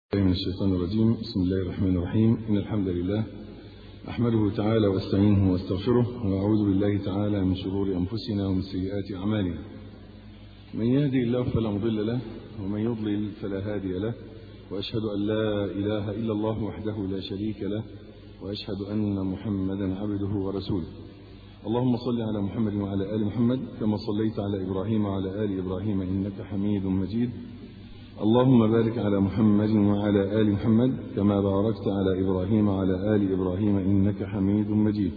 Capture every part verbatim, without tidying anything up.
من الشيطان الرجيم. بسم الله الرحمن الرحيم. إن الحمد لله أحمده تعالى واستعينه واستغفره وأعوذ بالله تعالى من شرور أنفسنا ومن سيئات أعمالنا. من يهدي الله فلا مضل له ومن يضلل فلا هادي له، وأشهد أن لا إله إلا الله وحده لا شريك له، وأشهد أن محمدا عبده ورسوله. اللهم صل على محمد وعلى آل محمد كما صليت على إبراهيم وعلى آل إبراهيم إنك حميد مجيد. اللهم بارك على محمد وعلى آل محمد كما باركت على إبراهيم وعلى آل إبراهيم إنك حميد مجيد.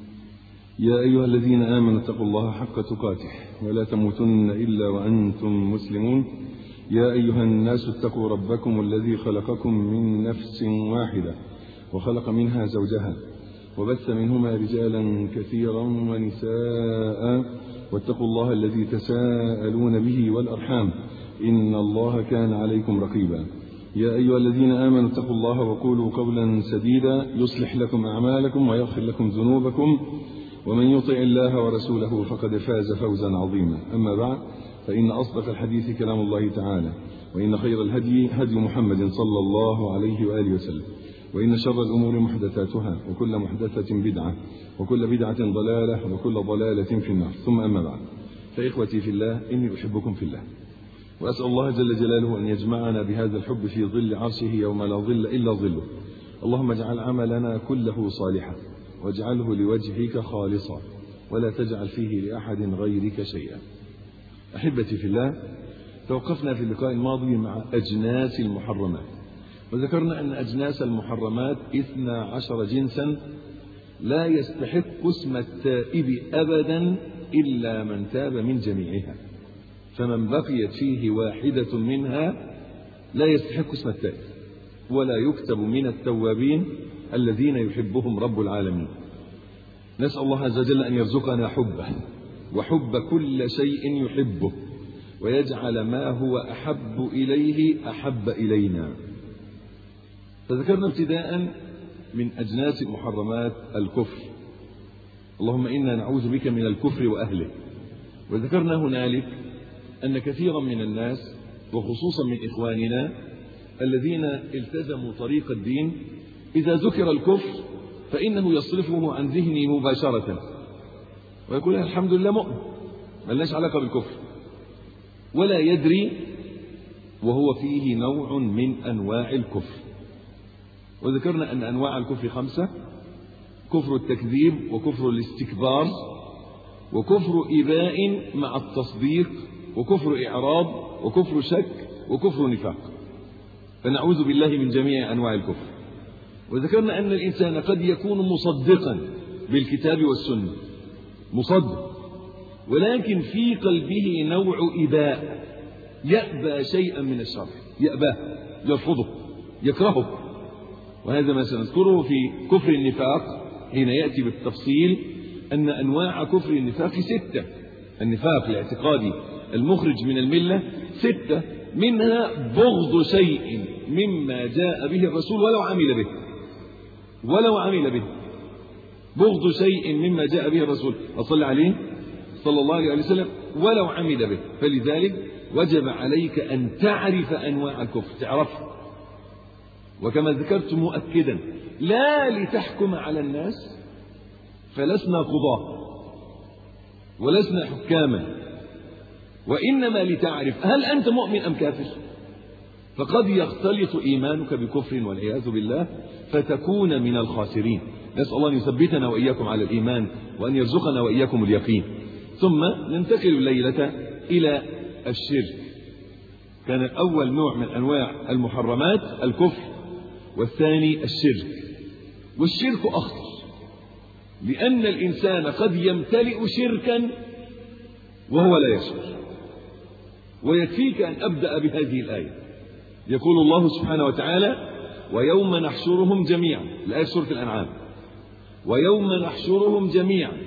يا أيها الذين آمنوا اتقوا الله حق تقاته ولا تموتن إلا وأنتم مسلمون. يا أيها الناس اتقوا ربكم الذي خلقكم من نفس واحدة وخلق منها زوجها وبث منهما رجالا كثيرا ونساء، واتقوا الله الذي تساءلون به والأرحام إن الله كان عليكم رقيبا. يا أيها الذين آمنوا اتقوا الله وقولوا قولا سديدا يصلح لكم أعمالكم ويغفر لكم ذنوبكم، ومن يطع الله ورسوله فقد فاز فوزا عظيما. أما بعد، فإن أصدق الحديث كلام الله تعالى، وإن خير الهدي هدي محمد صلى الله عليه وآله وسلم، وإن شر الأمور محدثاتها وكل محدثة بدعة وكل بدعة ضلالة وكل ضلالة في النار. ثم أما بعد، فإخوتي في الله، إني أحبكم في الله، وأسأل الله جل جلاله أن يجمعنا بهذا الحب في ظل عرشه يوم لا ظل إلا ظله. اللهم اجعل عملنا كله صالحا واجعله لوجهك خالصا ولا تجعل فيه لأحد غيرك شيئا. أحبتي في الله، توقفنا في اللقاء الماضي مع أجناس المحرمات، وذكرنا أن أجناس المحرمات اثنا عشر جنسا لا يستحق اسم التائب أبدا إلا من تاب من جميعها، فمن بقيت فيه واحدة منها لا يستحق اسم التائب ولا يكتب من التوابين الذين يحبهم رب العالمين. نسأل الله عز وجل أن يرزقنا حبه وحب كل شيء يحبه، ويجعل ما هو أحب إليه أحب إلينا. فذكرنا ابتداء من أجناس المحرمات الكفر، اللهم إنا نعوذ بك من الكفر وأهله. وذكرنا هنالك أن كثيرا من الناس وخصوصا من إخواننا الذين التزموا طريق الدين إذا ذكر الكفر فإنه يصرفه عن ذهنه مباشرة ويقول الحمد لله مؤمن، ملناش علاقة بالكفر، ولا يدري وهو فيه نوع من أنواع الكفر. وذكرنا أن أنواع الكفر خمسة: كفر التكذيب، وكفر الاستكبار، وكفر إباء مع التصديق، وكفر إعراض، وكفر شك، وكفر نفاق. فنعوذ بالله من جميع أنواع الكفر. وذكرنا أن الإنسان قد يكون مصدقا بالكتاب والسنة، مصدق، ولكن في قلبه نوع إباء، يأبى شيئا من الشرع، يأباه، يرفضه، يكرهه. وهذا ما سنذكره في كفر النفاق حين يأتي بالتفصيل أن أنواع كفر النفاق ستة. النفاق الاعتقادي المخرج من الملة ستة، منها بغض شيء مما جاء به الرسول ولو عمل به، ولو عمل به بغض شيء مما جاء به الرسول وصلى عليه صلى الله عليه وسلم ولو عمل به. فلذلك وجب عليك أن تعرف أنواع الكفر، تعرفها. وكما ذكرت مؤكدا، لا لتحكم على الناس، فلسنا قضاة ولسنا حكاما، وإنما لتعرف هل أنت مؤمن أم كافر. فقد يختلط إيمانك بكفر والعياذ بالله فتكون من الخاسرين. نسأل الله أن يثبتنا وإياكم على الإيمان وأن يرزقنا وإياكم اليقين. ثم ننتقل الليلة إلى الشرك. كان أول نوع من أنواع المحرمات الكفر، والثاني الشرك. والشرك أخطر، لأن الإنسان قد يمتلئ شركا وهو لا يشعر. ويكفيك أن أبدأ بهذه الآية. يقول الله سبحانه وتعالى: ويوم نحشرهم جميعا، الآية سورة الأنعام: ويوم نحشرهم جميعا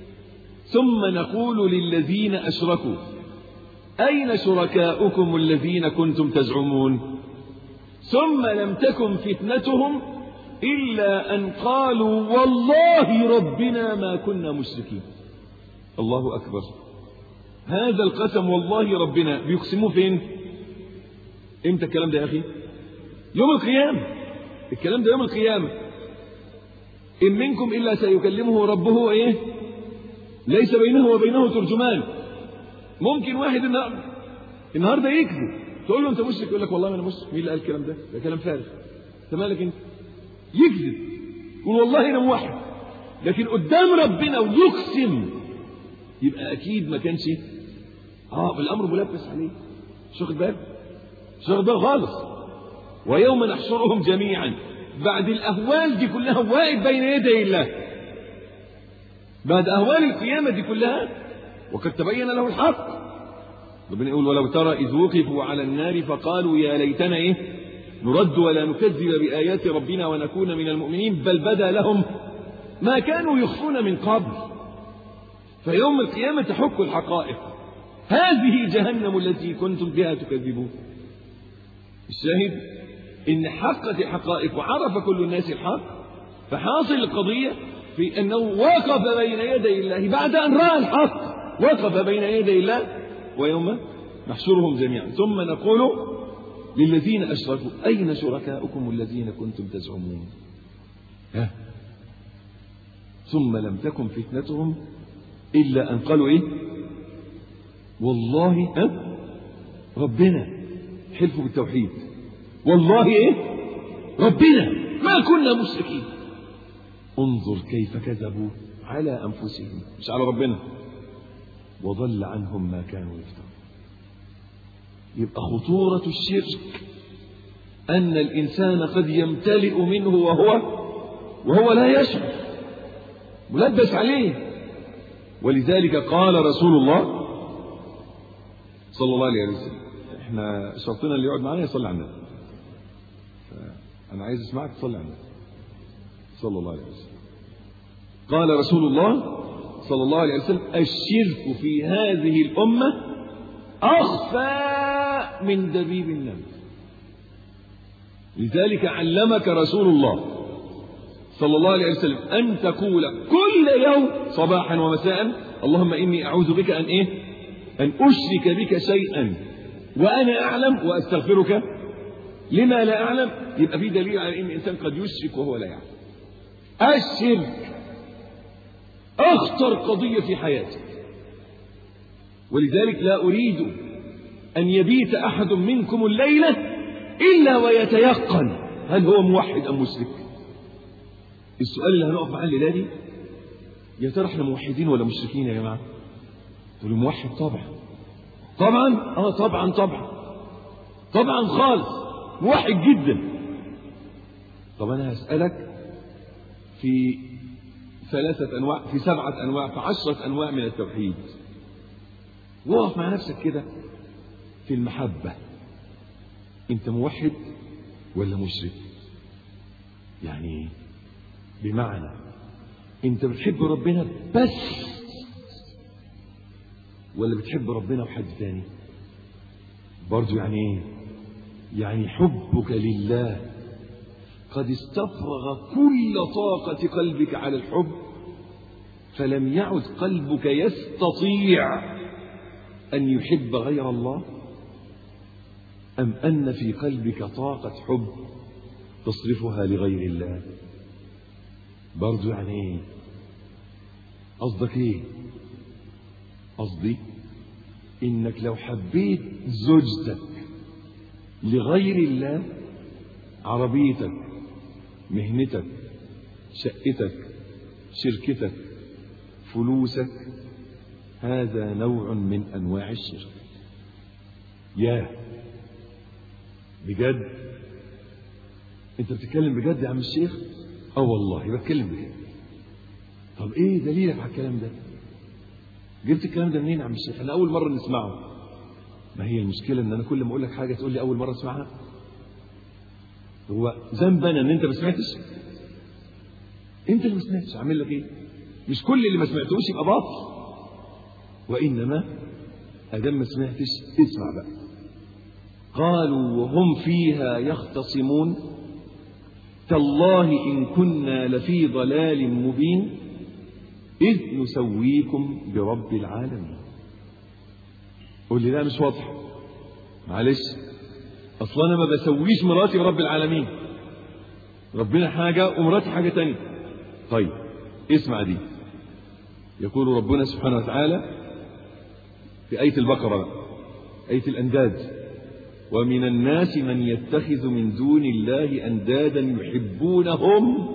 ثم نقول للذين أشركوا أين شركاؤكم الذين كنتم تزعمون ثم لم تكن فتنتهم إلا أن قالوا والله ربنا ما كنا مشركين. الله أكبر. هذا القسم والله ربنا بيقسموه فين؟ امتى الكلام ده يا أخي؟ يوم القيامة، الكلام ده يوم القيامة. إن منكم إلا سيكلمه ربه إيه؟ ليس بينه وبينه ترجمان. ممكن واحد النهارده يكذب، تقول له أنت مشرك، يقول لك والله ما أنا مشرك. مين اللي قال الكلام ده؟ ده كلام فارغ. أنت مالك أنت؟ يكذب يقول والله أنا موحد، لكن قدام ربنا ويقسم يبقى أكيد ما كانش آه بالأمر ملبس عليه. مش واخد بالك؟ مش واخد بالك خالص. ويوم نحشرهم جميعا، بعد الأهوال دي كلها واقف بين يدي الله، بعد أهوال القيامة دي كلها وقد تبين له الحق. ربنا يقول ولو ترى إذ وقفوا على النار فقالوا يا ليتنا إيه نرد ولا نكذب بآيات ربنا ونكون من المؤمنين بل بدا لهم ما كانوا يخفون من قبل. فيوم القيامة تحك الحقائق. هذه جهنم التي كنتم بها تكذبون. الشاهد إن حقت الحقائق وعرف كل الناس الحق. فحاصل القضية في أنه وقف بين يدي الله بعد أن رأى الحق، وقف بين يدي الله. ويوم نحشرهم جميعا ثم نقول للذين أشركوا أين شركاؤكم الذين كنتم تزعمون؟ ها؟ ثم لم تكن فتنتهم إلا أن قالوا إيه؟ والله ها؟ ربنا، حلفوا بالتوحيد، والله إيه؟ ربنا ما كنا مشركين. انظر كيف كذبوا على أنفسهم مش على ربنا، وضل عنهم ما كانوا يفترون. يبقى خطورة الشرك أن الإنسان قد يمتلئ منه وهو وهو لا يشعر، ملبس عليه. ولذلك قال رسول الله صلى الله عليه وسلم، احنا شرطنا اللي يقعد معنا يصلي على النبي، أنا عايز اسمعك تصلي على النبي صلى الله عليه وسلم. قال رسول الله صلى الله عليه وسلم الشرك في هذه الأمة أخفى من دبيب النمل. لذلك علمك رسول الله صلى الله عليه وسلم أن تقول كل يوم صباحا ومساء اللهم إني أعوذ بك أن إيه؟ أن أشرك بك شيئا وأنا أعلم وأستغفرك لما لا أعلم. يبقى في دليل على أن الإنسان قد يشرك وهو لا يعلم. الشرك أخطر قضية في حياتك. ولذلك لا أريد أن يبيت أحد منكم الليلة إلا ويتيقن هل هو موحد أم مشرك. السؤال اللي هنقف معاه الليلة دي، يا ترى احنا موحدين ولا مشركين يا جماعة؟ تقولوا موحد طبعا طبعا اه طبعا طبعا طبعا خالص موحد جدا. طب أنا هسألك في ثلاثة أنواع، في سبعة أنواع، في عشرة أنواع من التوحيد. وقف مع نفسك كده في المحبة، أنت موحد ولا مشرك؟ يعني بمعنى أنت بتحب ربنا بس ولا بتحب ربنا وحد ثاني؟ برضو يعني إيه؟ يعني حبك لله قد استفرغ كل طاقة قلبك على الحب، فلم يعد قلبك يستطيع أن يحب غير الله، أم أن في قلبك طاقة حب تصرفها لغير الله؟ برضو يعني إيه؟ قصدك إيه؟ قصدي إنك لو حبيت زوجتك لغير الله، عربيتك، مهنتك، شقتك، شركتك، فلوسك، هذا نوع من أنواع الشرك. يا بجد انت بتتكلم بجد يا عم الشيخ؟ اه والله بتكلم بجد. طب ايه دليلك على الكلام ده؟ جبت الكلام ده منين يا عم الشيخ؟ انا اول مرة نسمعه. ما هي المشكلة ان انا كل ما اقول لك حاجة تقول لي اول مرة اسمعها. هو ذنبنا ان انت ما سمعتش؟ انت اللي ما سمعتش، اعمل لك ايه؟ مش كل اللي ما سمعتوش يبقى باطل، وانما ادام ما سمعتش اسمع بقى. قالوا وهم فيها يختصمون تالله ان كنا لفي ضلال مبين اذ نسويكم برب العالمين. قول لي لا مش واضح، معلش أصلا أنا ما بسويش مراتي ورب العالمين، ربنا حاجة ومراتي حاجة تانية. طيب اسمع دي، يقول ربنا سبحانه وتعالى في آية البقرة، آية الأنداد: ومن الناس من يتخذ من دون الله أندادا يحبونهم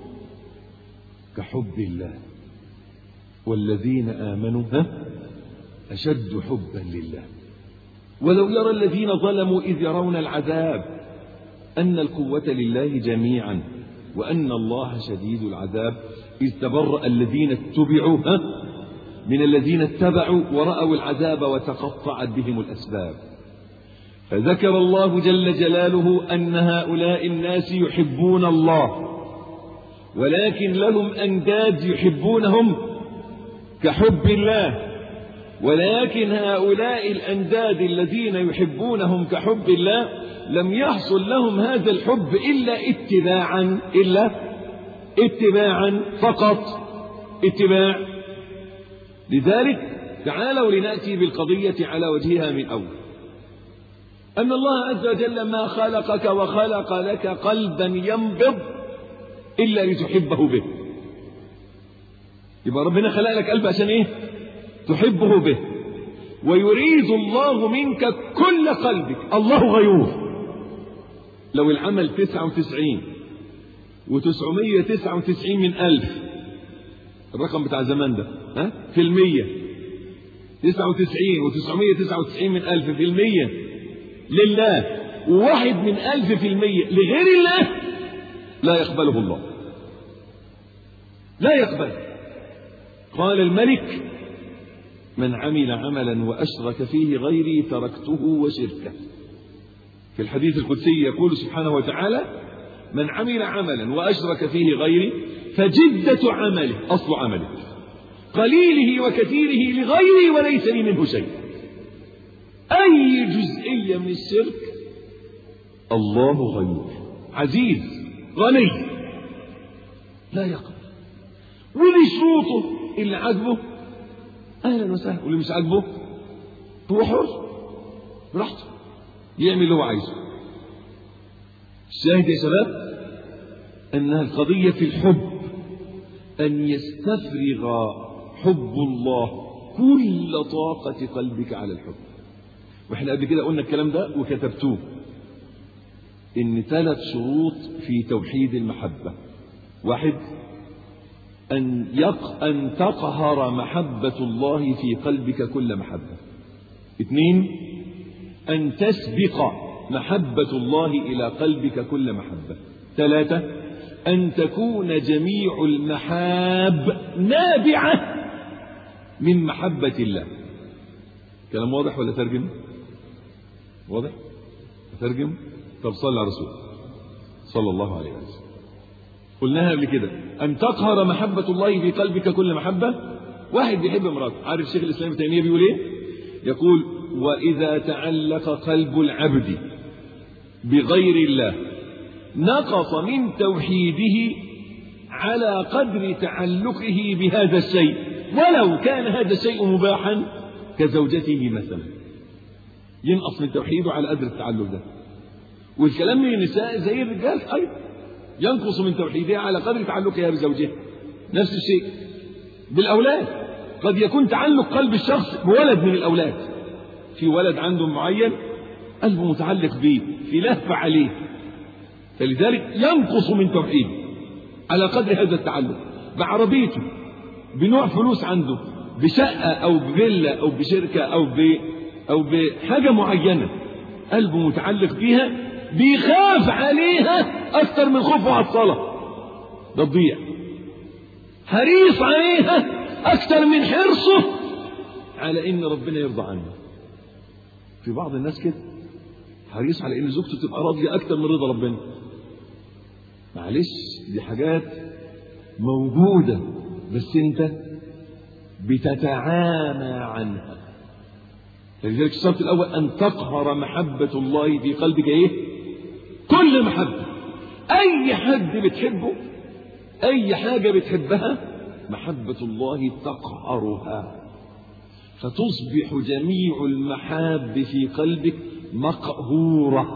كحب الله والذين آمنوا أشد حبا لله ولو يرى الذين ظلموا إذ يرون العذاب أن القوة لله جميعا وأن الله شديد العذاب إذ تبرأ الذين اتبعوا من الذين اتبعوا ورأوا العذاب وتقطعت بهم الأسباب. فذكر الله جل جلاله أن هؤلاء الناس يحبون الله ولكن لهم أنداد يحبونهم كحب الله، ولكن هؤلاء الأنداد الذين يحبونهم كحب الله لم يحصل لهم هذا الحب إلا اتباعا إلا اتباعا فقط، اتباع. لذلك تعالوا لنأتي بالقضية على وجهها من أول. أن الله عز وجل ما خلقك وخلق لك قلبا ينبض إلا لتحبه به. يبقى ربنا خلق لك قلب عشان إيه؟ تحبه به. ويريد الله منك كل قلبك. الله غيور. لو العمل تسعة وتسعين وتسعمية تسعة وتسعين من ألف، الرقم بتاع زمان ده ها في المية، تسعة وتسعين وتسعمية تسعة وتسعين من ألف في المية لله، وواحد من ألف في المية لغير الله، لا يقبله الله، لا يقبل. قال الملك: من عمل عملا وأشرك فيه غيري تركته وشركه. في الحديث القدسي يقول سبحانه وتعالى: من عمل عملا وأشرك فيه غيري فجدة عمله أصل عمله قليله وكثيره لغيري وليس لي منه شيء. أي جزئية من الشرك الله غيور عزيز غني لا يقبل. واللي شروطه اللي عجبه أهلا وسهلا، واللي مش عجبه هو حر براحته يعمل اللي هو عايزه. الشاهد يا شباب أنها القضية في الحب أن يستفرغ حب الله كل طاقة قلبك على الحب. وإحنا قبل كده قلنا الكلام ده وكتبتوه، إن ثلاث شروط في توحيد المحبة: واحد، أن يق أن تقهر محبة الله في قلبك كل محبة. اثنين، أن تسبق محبة الله إلى قلبك كل محبة. ثلاثة، أن تكون جميع المحاب نابعة من محبة الله. كلام واضح ولا ترجم؟ واضح؟ ترجم؟ طب صلى على الرسول صلى الله عليه وسلم. قلناها قبل كده، أن تقهر محبة الله في قلبك كل محبة. واحد بيحب امراته، عارف شيخ الإسلام ابن تيمية بيقول إيه؟ يقول: وإذا تعلق قلب العبد بغير الله نقص من توحيده على قدر تعلقه بهذا الشيء، ولو كان هذا الشيء مباحا كزوجته مثلا. ينقص من توحيده على قدر التعلق ده. والكلام من النساء زي الرجال أيضا، ينقص من توحيدها على قدر تعلقها بزوجها. نفس الشيء بالأولاد، قد يكون تعلق قلب الشخص بولد من الأولاد، في ولد عنده معين قلبه متعلق به، في لهفة عليه، فلذلك ينقص من توحيده على قدر هذا التعلق. بعربيته، بنوع فلوس عنده، بشقة أو بفيلا أو بشركة أو ب أو بحاجة معينة قلبه متعلق بها، بيخاف عليها أكثر من خوفه على الصلاة، ده تضيع. حريص عليها أكثر من حرصه على إن ربنا يرضى عنه. في بعض الناس كده حريص على إن زوجته تبقى راضية أكثر من رضا ربنا. معلش، دي حاجات موجودة بس أنت بتتعامى عنها. فلذلك الشرط الأول أن تقهر محبة الله في قلبك إيه؟ كل محبة. أي حد بتحبه، أي حاجة بتحبها، محبة الله تقهرها، فتصبح جميع المحاب في قلبك مقهورة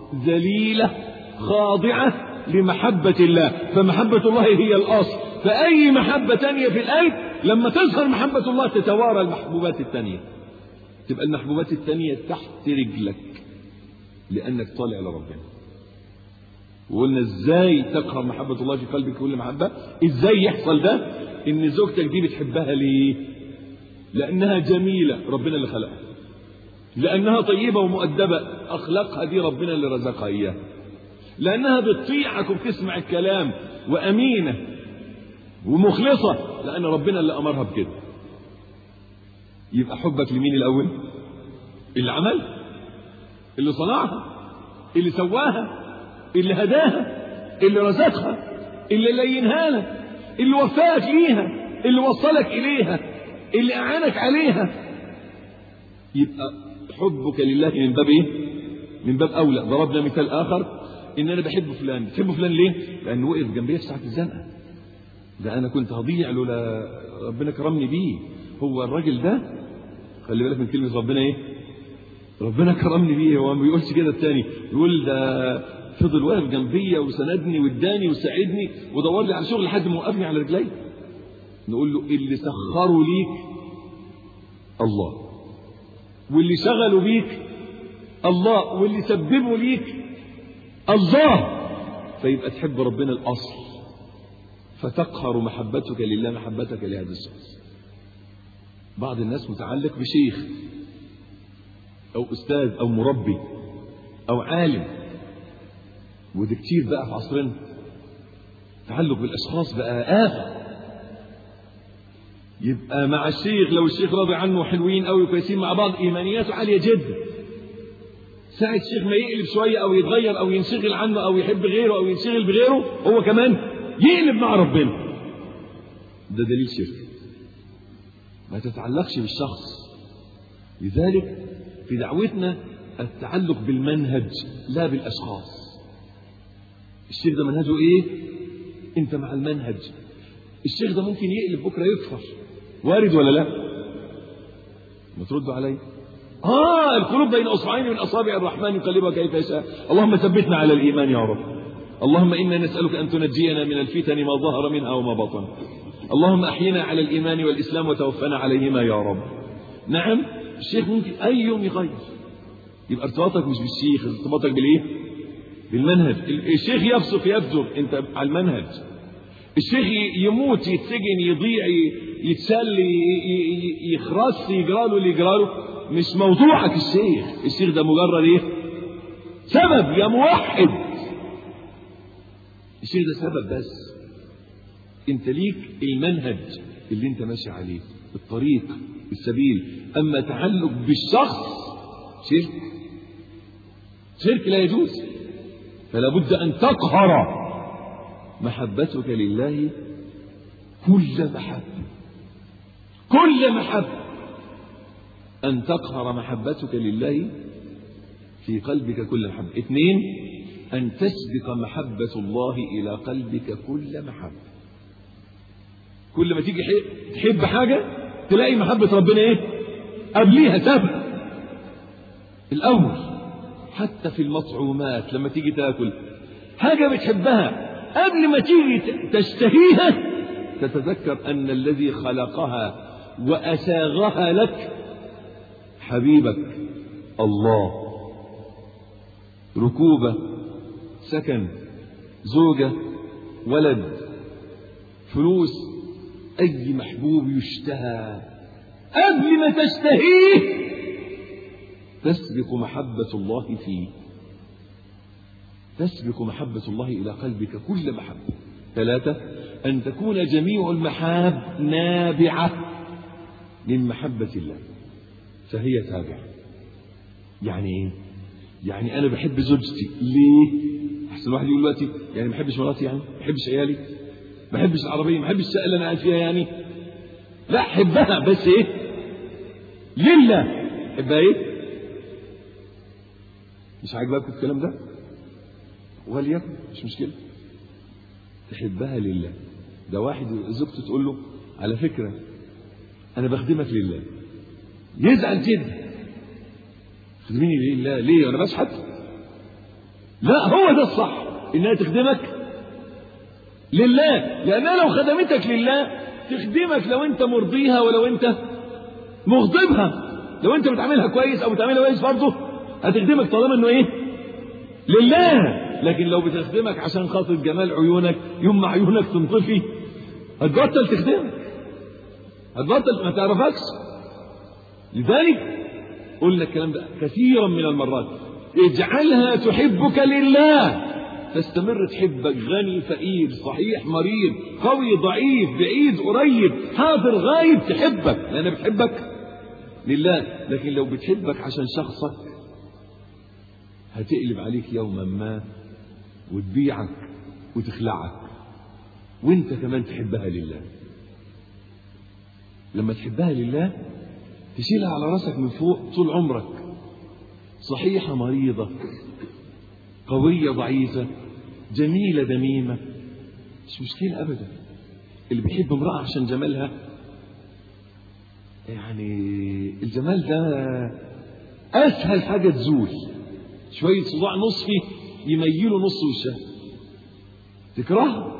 ذليلة خاضعة لمحبة الله، فمحبة الله هي الأصل. فأي محبة تانية في القلب لما تظهر محبة الله تتوارى المحبوبات التانية، تبقى المحبوبات التانية تحت رجلك لأنك طالع لربنا. وقلنا ازاي تقهر محبة الله في قلبك كل محبة؟ ازاي يحصل ده؟ ان زوجتك دي بتحبها ليه؟ لأنها جميلة ربنا اللي خلقها، لأنها طيبة ومؤدبة أخلاقها دي ربنا اللي رزقها إياها، لأنها بتطيعك وبتسمع الكلام وأمينة ومخلصة لأن ربنا اللي أمرها بكده. يبقى حبك لمين الأول؟ اللي عمل، اللي صنعها، اللي سواها، اللي هداها، اللي رزقها، اللي لينها لك، اللي وفاك ليها، اللي وصلك إليها، اللي أعانك عليها. يبقى حبك لله من باب ايه؟ من باب اولى. ضربنا مثال اخر ان انا بحب فلان. بتحب فلان ليه؟ لانه وقف جنبي في ساعه الزنقه، ده انا كنت هضيع لولا ربنا كرمني بيه. هو الراجل ده خلي بالك من كلمه ربنا ايه؟ ربنا كرمني بيه. هو ما بيقولش كده الثاني، يقول ده فضل واقف جنبي وسندني واداني وساعدني ودور لي على شغل لحد ما وقفني على رجلي. نقول له اللي سخروا ليك الله، واللي شغلوا بيك الله، واللي سببوا ليك الله. فيبقى تحب ربنا الأصل، فتقهر محبتك لله محبتك لهذا الشخص. بعض الناس متعلق بشيخ أو أستاذ أو مربي أو عالم، وده كتير بقى في عصرنا. تعلق بالأشخاص بقى آفة. يبقى مع الشيخ لو الشيخ راضي عنه حلوين قوي وكويسين مع بعض، ايمانياته عاليه جدا. ساعه الشيخ ما يقلب شويه او يتغير او ينشغل عنه او يحب غيره او ينشغل بغيره، هو كمان يقلب مع ربنا. ده دليل شرك. ما تتعلقش بالشخص. لذلك في دعوتنا التعلق بالمنهج لا بالاشخاص. الشيخ ده منهجه ايه؟ انت مع المنهج. الشيخ ده ممكن يقلب بكره يكفر، وارد ولا لا؟ ما تردوا علي. اه القلوب بين اصبعين من اصابع الرحمن يقلبها كيف يشاء. اللهم ثبتنا على الايمان يا رب. اللهم انا نسالك ان تنجينا من الفتن ما ظهر منها وما بطن. اللهم احينا على الايمان والاسلام وتوفنا عليهما يا رب. نعم الشيخ ممكن اي يوم يغير. يبقى ارتباطك مش بالشيخ، ارتباطك بالايه؟ بالمنهج. الشيخ يفسق يفجر، انت على المنهج. الشيخ يموت يتسجن يضيع يتسل يخرس يجراله اللي يجراله، مش موضوعك الشيخ. الشيخ ده مجرد ايه؟ سبب يا موحد. الشيخ ده سبب بس. انت ليك المنهج اللي انت ماشي عليه، الطريق السبيل. اما تعلق بالشخص شرك، شرك لا يجوز. فلا بد ان تقهر محبتك لله كل محبة، كل محبة. أن تقهر محبتك لله في قلبك كل محبة. اثنين، أن تسبق محبة الله إلى قلبك كل محبة. كل ما تيجي تحب حاجة تلاقي محبة ربنا ايه؟ قبليها سابقة الأول. حتى في المطعومات لما تيجي تاكل حاجة بتحبها قبل ما تيجي تشتهيها تتذكر أن الذي خلقها وأساغها لك حبيبك الله. ركوبة، سكن، زوجة، ولد، فلوس، أي محبوب يشتهى قبل ما تشتهيه تسبق محبة الله فيه، تسبق محبة الله إلى قلبك كل محبة. ثلاثة، أن تكون جميع المحاب نابعة من محبة الله فهي تابعة. يعني إيه؟ يعني أنا بحب زوجتي ليه؟ أحسن واحد يقول دلوقتي يعني ما بحبش مراتي، يعني ما بحبش عيالي، ما بحبش العربية، ما بحبش الشقة اللي أنا قاعد فيها، يعني لا حبها بس إيه؟ لله. حبها إيه؟ مش عاجبكم الكلام ده؟ وليكن مش مشكلة، تحبها لله. ده واحد زوجته تقول له على فكرة أنا بخدمك لله، يزعل جدا. خدميني لله ليه؟ أنا بشحت؟ لا، هو ده الصح، انها تخدمك لله، لانها لو خدمتك لله تخدمك لو انت مرضيها ولو انت مغضبها. لو انت بتعملها كويس او بتعملها كويس برضه هتخدمك طالما انه ايه؟ لله. لكن لو بتخدمك عشان خاطر جمال عيونك، يوم ما عيونك تنطفي هتبطل تخدمك، هتبطل ما تعرفكش. لذلك قلنا الكلام ده كثيرا من المرات، اجعلها تحبك لله، تستمر تحبك، غني فقير، صحيح مريض، قوي ضعيف، بعيد قريب، حاضر غايب، تحبك لأنها بتحبك لله. لكن لو بتحبك عشان شخصك هتقلب عليك يوما ما وتبيعك وتخلعك، وانت كمان تحبها لله. لما تحبها لله تشيلها على راسك من فوق طول عمرك، صحيحة مريضة، قوية ضعيفة، جميلة دميمة، مش مشكلة أبدا. اللي بيحب امرأة عشان جمالها، يعني الجمال ده أسهل حاجة تزول، شوية صداع نصفي يميلوا نص وشها تكرهها.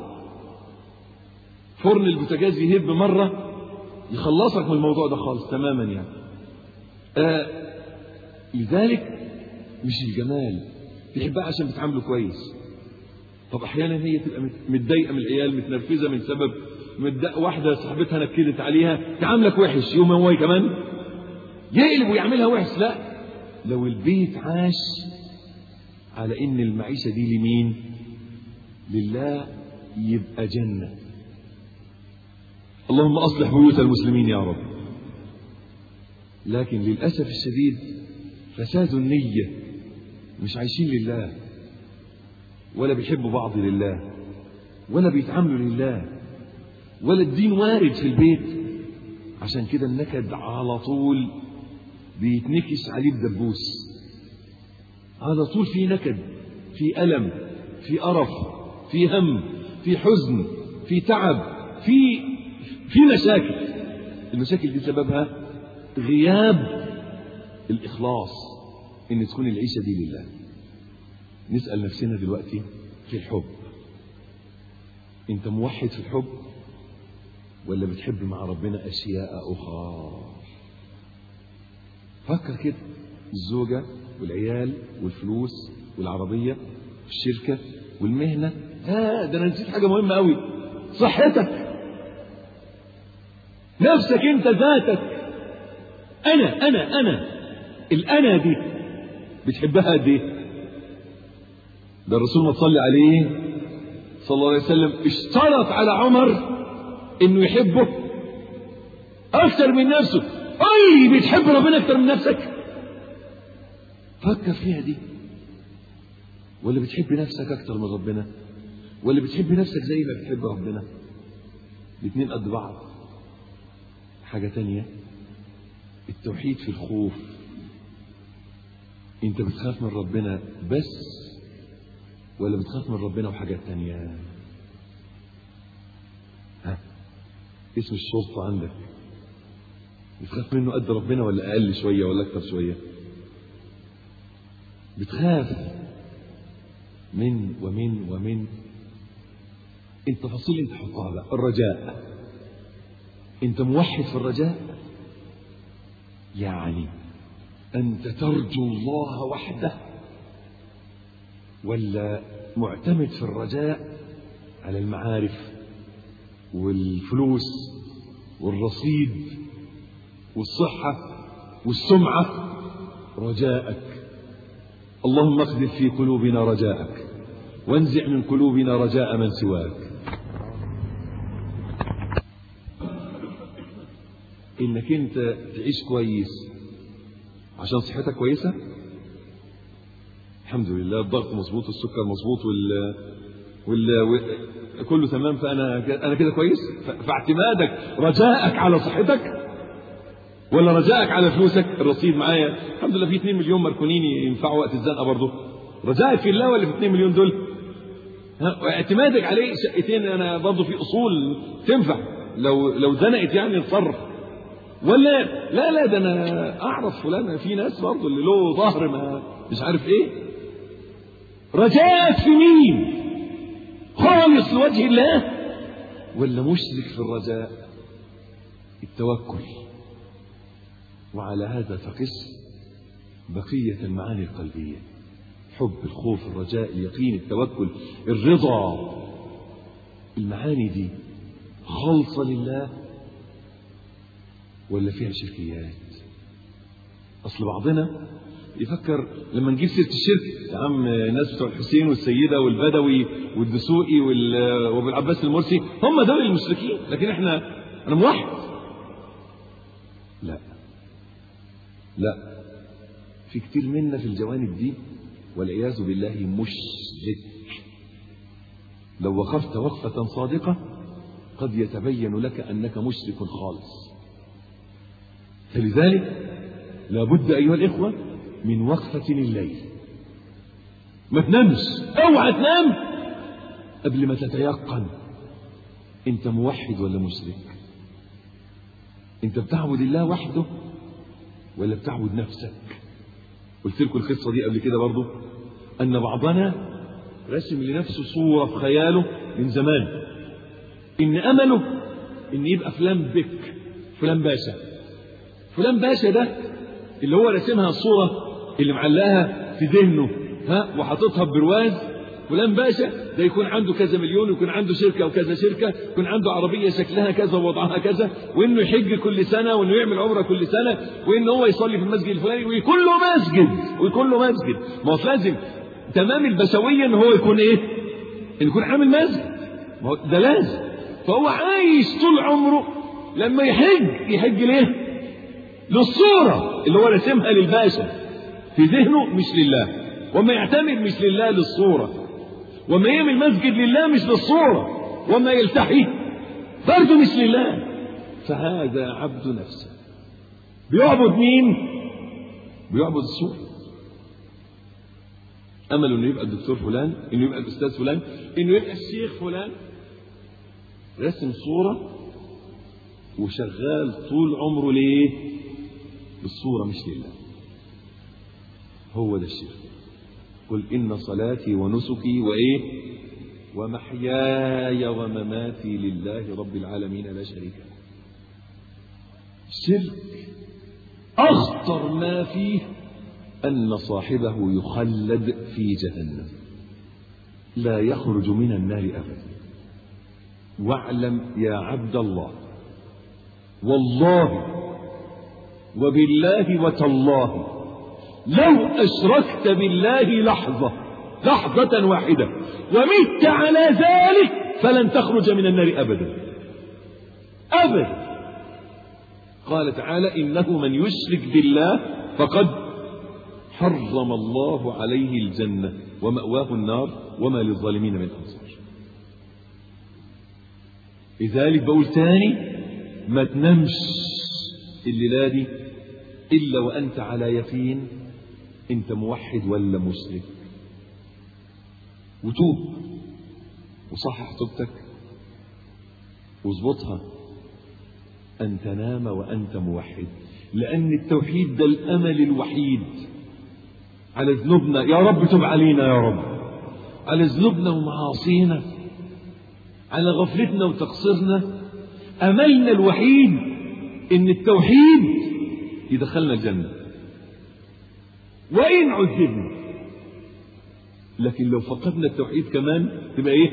فرن البوتاجاز يهب مرة يخلصك من الموضوع ده خالص تماما يعني. آه لذلك مش الجمال، تحبها عشان بتعامله كويس. طب احيانا هي تبقى متضايقه من العيال، متنرفزه من سبب متضايق، واحده صاحبتها نكدت عليها تعاملك وحش، يوم هو كمان يقلب ويعملها وحش. لا، لو البيت عاش على ان المعيشه دي لمين؟ لله، يبقى جنه. اللهم اصلح بيوت المسلمين يا رب. لكن للاسف الشديد فساد النيه، مش عايشين لله، ولا بيحبوا بعض لله، ولا بيتعاملوا لله، ولا الدين وارد في البيت. عشان كده النكد على طول بيتنكس عليه بدبوس، على طول في نكد، في ألم، في قرف، في هم، في حزن، في تعب، في في مشاكل. المشاكل دي سببها غياب الإخلاص، إن تكون العيشة دي لله. نسأل نفسنا دلوقتي في الحب، أنت موحد في الحب ولا بتحب مع ربنا أشياء أخرى؟ فكر كده، الزوجة والعيال والفلوس والعربية والشركة والمهنة. ها ده أنا نسيت حاجة مهمة قوي، صحتك، نفسك أنت ذاتك. أنا أنا أنا الأنا دي بتحبها قد إيه؟ ده الرسول ما تصلي عليه صلى الله عليه وسلم اشترط على عمر إنه يحبه أكثر من نفسه. أي بتحب ربنا أكثر من نفسك؟ فكر فيها دي. ولا بتحب نفسك أكثر من ربنا؟ ولا بتحب نفسك زي ما بتحب ربنا؟ الاثنين قد بعض. حاجة تانية، التوحيد في الخوف. انت بتخاف من ربنا بس ولا بتخاف من ربنا وحاجات تانية؟ ها، اسم الشرطة عندك بتخاف منه قد ربنا ولا أقل شوية ولا أكتر شوية؟ بتخاف من ومن ومن التفاصيل انت حطها بقى. الرجاء، انت موحد في الرجاء، يعني انت ترجو الله وحده، ولا معتمد في الرجاء على المعارف والفلوس والرصيد والصحة والسمعة؟ رجاءك، اللهم اقذف في قلوبنا رجاءك وانزع من قلوبنا رجاء من سواك. انك انت تعيش كويس عشان صحتك كويسة، الحمد لله، الضغط مظبوط، السكر مظبوط، وال وال و... كله تمام، فانا انا كده كويس. فاعتمادك رجاءك على صحتك ولا رجاءك على فلوسك؟ الرصيد معايا الحمد لله، في اتنين مليون مركونين ينفعوا وقت الزنقه برضه. رجاءك في الله ولا في اتنين مليون دول؟ ها، اعتمادك عليه شقتين، انا برضه في اصول تنفع لو لو زنقت يعني نتصرف، ولا لا لا ده انا اعرف فلان، في ناس برضه اللي له ظهر ما مش عارف ايه. رجاءك في مين؟ خالص لوجه الله ولا مشرك في الرجاء؟ التوكل. وعلى هذا فقس بقية المعاني القلبية: حب، الخوف، الرجاء، اليقين، التوكل، الرضا. المعاني دي خالصة لله ولا فيها شركيات؟ أصل بعضنا يفكر لما نجيب سيرة الشرك: يا عم الناس بتوع الحسين والسيدة والبدوي والدسوقي وابو العباس المرسي هم دول المشركين، لكن احنا انا موحد. لا لا، في كتير منا في الجوانب دي والعياذ بالله مشرك. لو وقفت وقفة صادقة قد يتبين لك أنك مشرك خالص. فلذلك لابد أيها الإخوة من وقفة الليل. ما تنامش، اوعى تنام قبل ما تتيقن انت موحد ولا مشرك. انت بتعبد الله وحده ولا بتعبد نفسك؟ قلت لكم القصة دي قبل كده برضو، أن بعضنا رسم لنفسه صورة في خياله من زمان إن أمله إن يبقى فلان بك، فلان باشا. فلان باشا ده اللي هو رسمها الصورة اللي معلقها في ذهنه ها وحاططها ببرواز. فلان باشا ده يكون عنده كذا مليون، ويكون عنده شركة وكذا شركة، يكون عنده عربية شكلها كذا ووضعها كذا، وإنه يحج كل سنة، وإنه يعمل عمرة كل سنة، وإنه هو يصلي في المسجد الفلاني، ويكون له مسجد ويكون له مسجد. ما هو لازم تمام البشوية إن هو يكون إيه؟ إن يكون عامل مسجد. ما هو ده لازم. فهو عايش طول عمره لما يحج يحج ليه؟ للصورة اللي هو رسمها للباشا في ذهنه، مش لله. وما يعتمد مش لله، للصورة. وما يعمل مسجد لله مش للصورة. وما يلتحي برضه مش لله. فهذا عبد نفسه. بيعبد مين؟ بيعبد الصورة. أمله إنه يبقى الدكتور فلان، إنه يبقى الأستاذ فلان، إنه يبقى الشيخ فلان. رسم صورة وشغال طول عمره ليه؟ بالصورة مش لله. هو ده الشرك. قل إن صلاتي ونسكي وإيه ومحياي ومماتي لله رب العالمين لا شريك له. الشرك أخطر ما فيه أن صاحبه يخلد في جهنم لا يخرج من النار أبدا. واعلم يا عبد الله والله وبالله وتالله لو أشركت بالله لحظة لحظة واحدة ومت على ذلك فلن تخرج من النار أبدا أبدا. قال تعالى: إنه من يشرك بالله فقد حرم الله عليه الجنة ومأواه النار وما للظالمين من أنصار. لذلك بقول تاني: ما تنامش الليلة دي إلا وأنت على يقين أنت موحد ولا مشرك. وتوب وصحح توبتك واظبطها أن تنام وأنت موحد، لأن التوحيد ده الأمل الوحيد. على ذنوبنا يا رب تب علينا يا رب، على ذنوبنا ومعاصينا، على غفلتنا وتقصيرنا، أملنا الوحيد إن التوحيد يدخلنا الجنة وإن عذبنا. لكن لو فقدنا التوحيد كمان تبقى إيه؟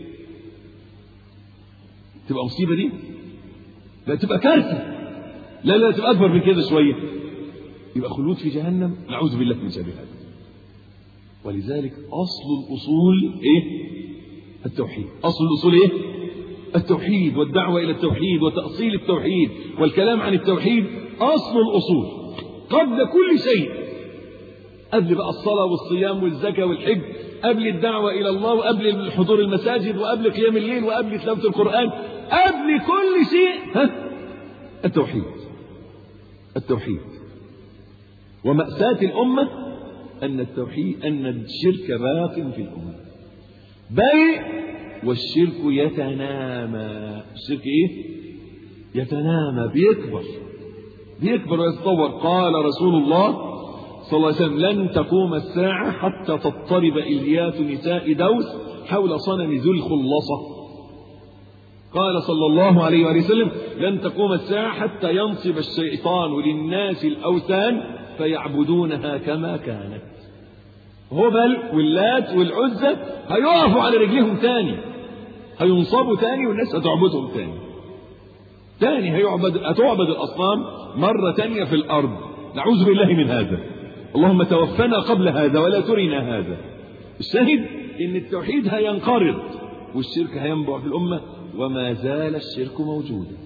تبقى مصيبة دي؟ لا تبقى كارثة. لا لا تبقى أكبر من كده شوية، يبقى خلود في جهنم. نعوذ بالله من شر هذا. ولذلك أصل الأصول إيه؟ التوحيد. أصل الأصول إيه؟ التوحيد والدعوة إلى التوحيد وتأصيل التوحيد والكلام عن التوحيد أصل الأصول قبل كل شيء. قبل بقى الصلاة والصيام والزكاة والحج، قبل الدعوة إلى الله، وقبل حضور المساجد، وقبل قيام الليل، وقبل تلاوة القرآن، قبل كل شيء ها؟ التوحيد. التوحيد. ومأساة الأمة أن التوحيد أن الشرك باق في الأمة، بل والشرك يتنامى. الشرك إيه؟ يتنامى، بيكبر بيكبر ويتطور. قال رسول الله صلى الله عليه وسلم لن تقوم الساعة حتى تضطرب إليات نساء دوس حول صنم ذو الخلصة. قال صلى الله عليه وسلم لن تقوم الساعة حتى ينصب الشيطان للناس الأوثان فيعبدونها كما كانت. هبل واللات والعزة هيقفوا على رجلهم تاني، هينصبوا تاني والناس هتعبدهم تاني تاني هيعبد هتعبد الأصنام مرة تانية في الأرض. نعوذ بالله من هذا. اللهم توفنا قبل هذا ولا ترنا هذا. الشاهد إن التوحيد هينقرض والشرك هينبع في الأمة، وما زال الشرك موجودا،